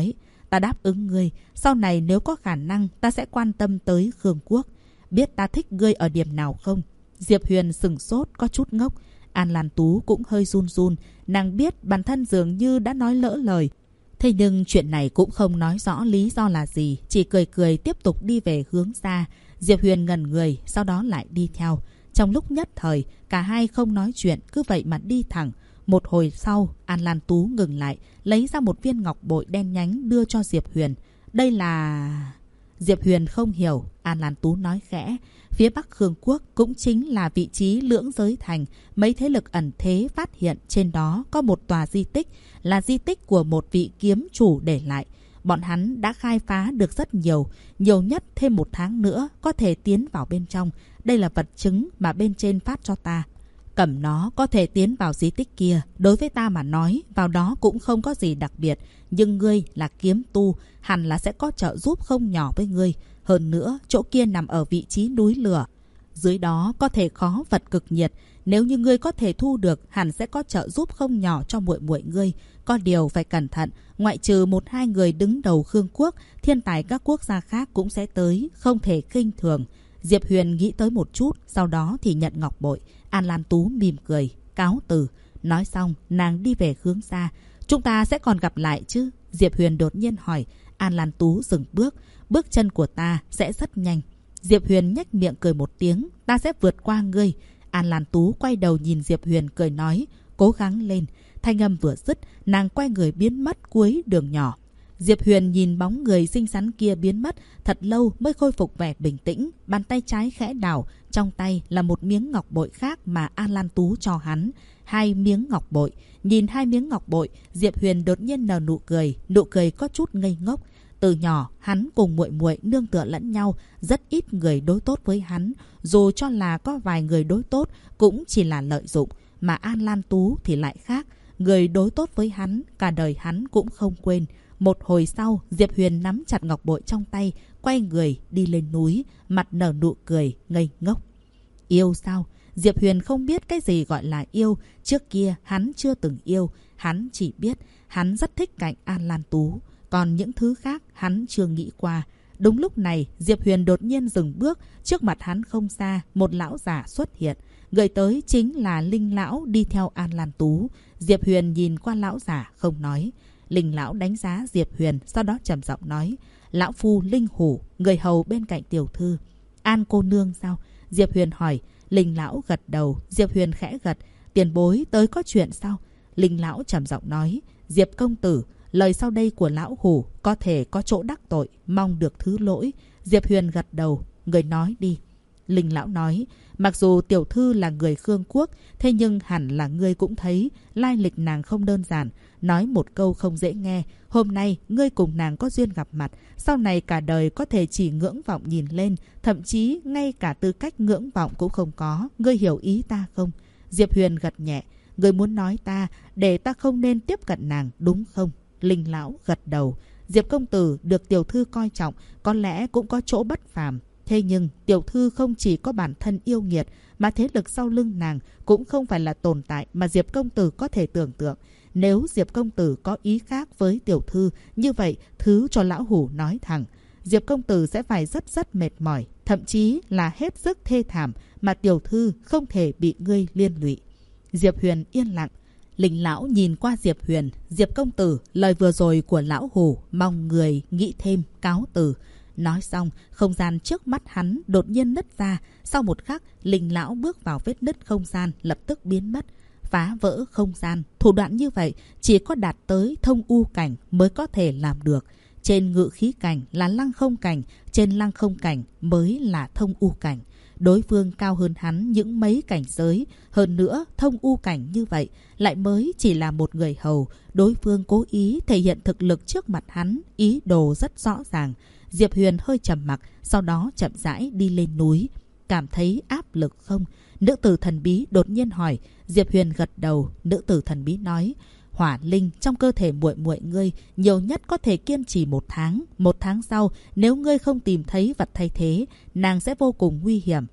Ta đáp ứng ngươi. Sau này nếu có khả năng, ta sẽ quan tâm tới Khương Quốc. Biết ta thích ngươi ở điểm nào không? Diệp Huyền sừng sốt, có chút ngốc. An Lan Tú cũng hơi run run. Nàng biết bản thân dường như đã nói lỡ lời. Thế nhưng chuyện này cũng không nói rõ lý do là gì. Chỉ cười cười tiếp tục đi về hướng xa. Diệp Huyền ngẩn người, sau đó lại đi theo. Trong lúc nhất thời, cả hai không nói chuyện, cứ vậy mà đi thẳng. Một hồi sau, An Lan Tú ngừng lại, lấy ra một viên ngọc bội đen nhánh đưa cho Diệp Huyền. Đây là... Diệp Huyền không hiểu, An Lan Tú nói khẽ. Phía Bắc Khương Quốc cũng chính là vị trí lưỡng giới thành. Mấy thế lực ẩn thế phát hiện trên đó có một tòa di tích, là di tích của một vị kiếm chủ để lại. Bọn hắn đã khai phá được rất nhiều, nhiều nhất thêm 1 tháng nữa có thể tiến vào bên trong. Đây là vật chứng mà bên trên phát cho ta. Cầm nó có thể tiến vào di tích kia. Đối với ta mà nói, vào đó cũng không có gì đặc biệt. Nhưng ngươi là kiếm tu, hẳn là sẽ có trợ giúp không nhỏ với ngươi. Hơn nữa, chỗ kia nằm ở vị trí núi lửa. Dưới đó có thể khó vật cực nhiệt. Nếu như ngươi có thể thu được, hẳn sẽ có trợ giúp không nhỏ cho muội muội ngươi. Có điều phải cẩn thận, ngoại trừ 1-2 người đứng đầu Khương Quốc, thiên tài các quốc gia khác cũng sẽ tới, không thể khinh thường. Diệp Huyền nghĩ tới một chút, sau đó thì nhận ngọc bội. An Lan Tú mỉm cười, cáo từ. Nói xong, nàng đi về hướng xa. Chúng ta sẽ còn gặp lại chứ? Diệp Huyền đột nhiên hỏi. An Lan Tú dừng bước. Bước chân của ta sẽ rất nhanh. Diệp Huyền nhếch miệng cười một tiếng. Ta sẽ vượt qua ngươi. An Lan Tú quay đầu nhìn Diệp Huyền cười nói. Cố gắng lên. Thanh âm vừa dứt, nàng quay người biến mất cuối đường nhỏ. Diệp Huyền nhìn bóng người xinh xắn kia biến mất, thật lâu mới khôi phục vẻ bình tĩnh. Bàn tay trái khẽ đảo, trong tay là một miếng ngọc bội khác mà An Lan Tú cho hắn. 2 miếng ngọc bội. Nhìn 2 miếng ngọc bội, Diệp Huyền đột nhiên nở nụ cười có chút ngây ngốc. Từ nhỏ, hắn cùng muội muội nương tựa lẫn nhau, rất ít người đối tốt với hắn. Dù cho là có vài người đối tốt, cũng chỉ là lợi dụng. Mà An Lan Tú thì lại khác. Người đối tốt với hắn, cả đời hắn cũng không quên. Một hồi sau, Diệp Huyền nắm chặt ngọc bội trong tay, quay người đi lên núi, mặt nở nụ cười, ngây ngốc. Yêu sao? Diệp Huyền không biết cái gì gọi là yêu. Trước kia hắn chưa từng yêu. Hắn chỉ biết hắn rất thích cạnh An Lan Tú. Còn những thứ khác hắn chưa nghĩ qua. Đúng lúc này, Diệp Huyền đột nhiên dừng bước. Trước mặt hắn không xa, một lão giả xuất hiện. Người tới chính là Linh Lão đi theo An Lan Tú. Diệp Huyền nhìn qua lão giả không nói. Linh Lão đánh giá Diệp Huyền, sau đó trầm giọng nói. Lão phu Linh Hủ, người hầu bên cạnh tiểu thư. An cô nương sao? Diệp Huyền hỏi. Linh Lão gật đầu. Diệp Huyền khẽ gật. Tiền bối tới có chuyện sao? Linh Lão trầm giọng nói. Diệp công tử, lời sau đây của Lão Hủ có thể có chỗ đắc tội, mong được thứ lỗi. Diệp Huyền gật đầu. Người nói đi. Linh Lão nói. Mặc dù tiểu thư là người Khương Quốc, thế nhưng hẳn là ngươi cũng thấy lai lịch nàng không đơn giản. Nói một câu không dễ nghe. Hôm nay ngươi cùng nàng có duyên gặp mặt, sau này cả đời có thể chỉ ngưỡng vọng nhìn lên, thậm chí ngay cả tư cách ngưỡng vọng cũng không có. Ngươi hiểu ý ta không? Diệp Huyền gật nhẹ. Ngươi muốn nói ta để ta không nên tiếp cận nàng đúng không? Linh Lão gật đầu. Diệp công tử được tiểu thư coi trọng, có lẽ cũng có chỗ bất phàm. Thế nhưng tiểu thư không chỉ có bản thân yêu nghiệt, mà thế lực sau lưng nàng cũng không phải là tồn tại mà Diệp công tử có thể tưởng tượng. Nếu Diệp công tử có ý khác với tiểu thư, như vậy thứ cho lão hủ nói thẳng. Diệp công tử sẽ phải rất mệt mỏi, thậm chí là hết sức thê thảm, mà tiểu thư không thể bị ngươi liên lụy. Diệp Huyền yên lặng. Linh Lão nhìn qua Diệp Huyền. Diệp công tử, lời vừa rồi của lão hủ, mong người nghĩ thêm, cáo từ. Nói xong, không gian trước mắt hắn đột nhiên nứt ra. Sau một khắc, Linh Lão bước vào vết nứt không gian, lập tức biến mất. Phá vỡ không gian, thủ đoạn như vậy chỉ có đạt tới thông u cảnh mới có thể làm được. Trên ngự khí cảnh là lăng không cảnh, trên lăng không cảnh mới là thông u cảnh. Đối phương cao hơn hắn những mấy cảnh giới. Hơn nữa, thông u cảnh như vậy lại mới chỉ là một người hầu. Đối phương cố ý thể hiện thực lực trước mặt hắn, ý đồ rất rõ ràng. Diệp Huyền hơi trầm mặc, sau đó chậm rãi đi lên núi. Cảm thấy áp lực không? Nữ tử thần bí đột nhiên hỏi. Diệp Huyền gật đầu. Nữ tử thần bí nói. Hỏa linh trong cơ thể muội muội ngươi nhiều nhất có thể kiên trì 1 tháng. 1 tháng sau, nếu ngươi không tìm thấy vật thay thế, nàng sẽ vô cùng nguy hiểm.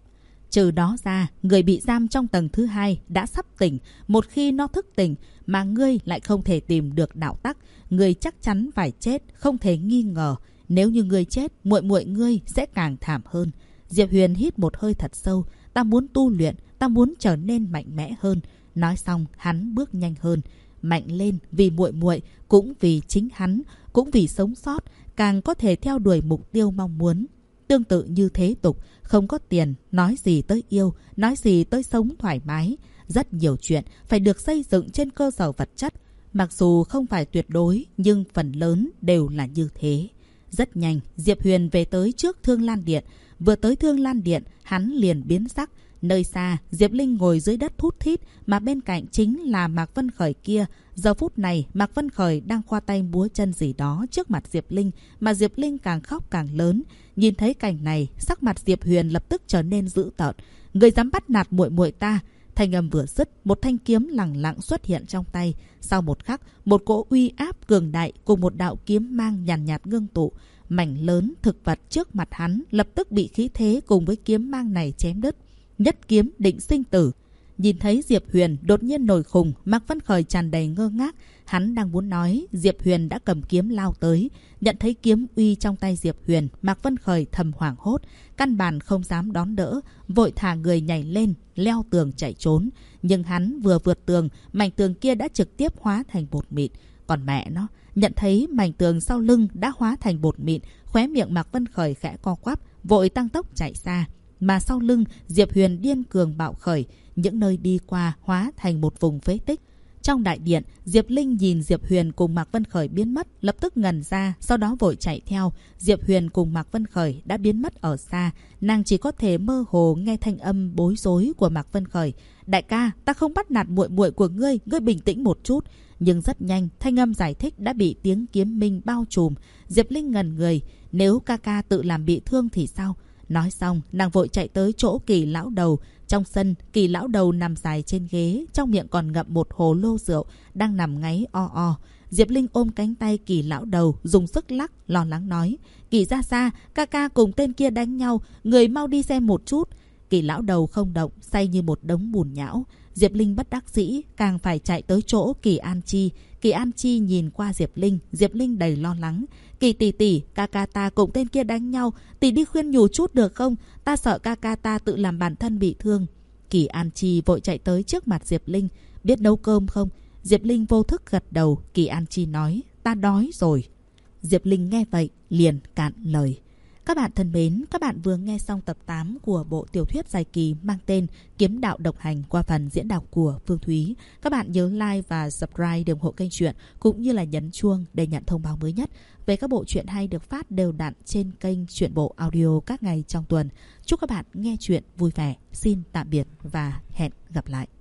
Trừ đó ra, người bị giam trong tầng thứ 2 đã sắp tỉnh. Một khi nó thức tỉnh mà ngươi lại không thể tìm được đạo tắc, ngươi chắc chắn phải chết, không thể nghi ngờ. Nếu như ngươi chết, muội muội ngươi sẽ càng thảm hơn. Diệp Huyền hít một hơi thật sâu. Ta muốn tu luyện, ta muốn trở nên mạnh mẽ hơn. Nói xong, hắn bước nhanh hơn. Mạnh lên vì muội muội, cũng vì chính hắn, cũng vì sống sót, càng có thể theo đuổi mục tiêu mong muốn. Tương tự như thế tục, không có tiền, nói gì tới yêu, nói gì tới sống thoải mái. Rất nhiều chuyện phải được xây dựng trên cơ sở vật chất. Mặc dù không phải tuyệt đối, nhưng phần lớn đều là như thế. Rất nhanh, Diệp Huyền về tới trước Thương Lan Điện. Vừa tới Thương Lan Điện, hắn liền biến sắc. Nơi xa, Diệp Linh ngồi dưới đất thút thít, mà bên cạnh chính là Mạc Vân Khởi kia. Giờ phút này, Mạc Vân Khởi đang khoa tay múa chân gì đó trước mặt Diệp Linh, mà Diệp Linh càng khóc càng lớn. Nhìn thấy cảnh này, sắc mặt Diệp Huyền lập tức trở nên dữ tợn. Người dám bắt nạt muội muội ta! Thanh âm vừa dứt, một thanh kiếm lẳng lặng xuất hiện trong tay. Sau một khắc, một cỗ uy áp cường đại cùng một đạo kiếm mang nhàn nhạt ngưng tụ. Mảnh lớn thực vật trước mặt hắn lập tức bị khí thế cùng với kiếm mang này chém đứt. Nhất kiếm định sinh tử. Nhìn thấy Diệp Huyền đột nhiên nổi khùng, Mạc Vân Khởi tràn đầy ngơ ngác. Hắn đang muốn nói, Diệp Huyền đã cầm kiếm lao tới. Nhận thấy kiếm uy trong tay Diệp Huyền, Mạc Vân Khởi thầm hoảng hốt, căn bản không dám đón đỡ, vội thả người nhảy lên, leo tường chạy trốn. Nhưng hắn vừa vượt tường, mảnh tường kia đã trực tiếp hóa thành bột mịn. Còn mẹ nó, nhận thấy mảnh tường sau lưng đã hóa thành bột mịn, khóe miệng Mạc Vân Khởi khẽ co quắp, vội tăng tốc chạy xa. Mà sau lưng, Diệp Huyền điên cường bạo khởi, những nơi đi qua hóa thành một vùng phế tích. Trong đại điện, Diệp Linh nhìn Diệp Huyền cùng Mạc Vân Khởi biến mất, lập tức ngẩn ra, sau đó vội chạy theo. Diệp Huyền cùng Mạc Vân Khởi đã biến mất ở xa, nàng chỉ có thể mơ hồ nghe thanh âm bối rối của Mạc Vân Khởi. Đại ca, ta không bắt nạt muội muội của ngươi, ngươi bình tĩnh một chút. Nhưng rất nhanh, thanh âm giải thích đã bị tiếng kiếm minh bao trùm. Diệp Linh ngẩn người, nếu ca ca tự làm bị thương thì sao? Nói xong, nàng vội chạy tới chỗ Kỳ lão đầu. Trong sân, Kỳ lão đầu nằm dài trên ghế, trong miệng còn ngậm một hồ lô rượu, đang nằm ngáy o o. Diệp Linh ôm cánh tay Kỳ lão đầu, dùng sức lắc, lo lắng nói. Kỳ ra xa, ca ca cùng tên kia đánh nhau, người mau đi xem một chút. Kỳ lão đầu không động, say như một đống bùn nhão. Diệp Linh bất đắc dĩ, càng phải chạy tới chỗ Kỳ An Chi. Kỳ An Chi nhìn qua Diệp Linh đầy lo lắng. Kỳ tỷ tỷ, ca ca ta cùng tên kia đánh nhau, tỷ đi khuyên nhủ chút được không? Ta sợ ca ca ta tự làm bản thân bị thương. Kỳ An Chi vội chạy tới trước mặt Diệp Linh. Biết nấu cơm không? Diệp Linh vô thức gật đầu. Kỳ An Chi nói, ta đói rồi. Diệp Linh nghe vậy, liền cạn lời. Các bạn thân mến, các bạn vừa nghe xong tập 8 của bộ tiểu thuyết dài kỳ mang tên Kiếm đạo độc hành qua phần diễn đọc của Phương Thúy. Các bạn nhớ like và subscribe để ủng hộ kênh truyện, cũng như là nhấn chuông để nhận thông báo mới nhất về các bộ truyện hay được phát đều đặn trên kênh Truyện Bộ Audio các ngày trong tuần. Chúc các bạn nghe truyện vui vẻ. Xin tạm biệt và hẹn gặp lại.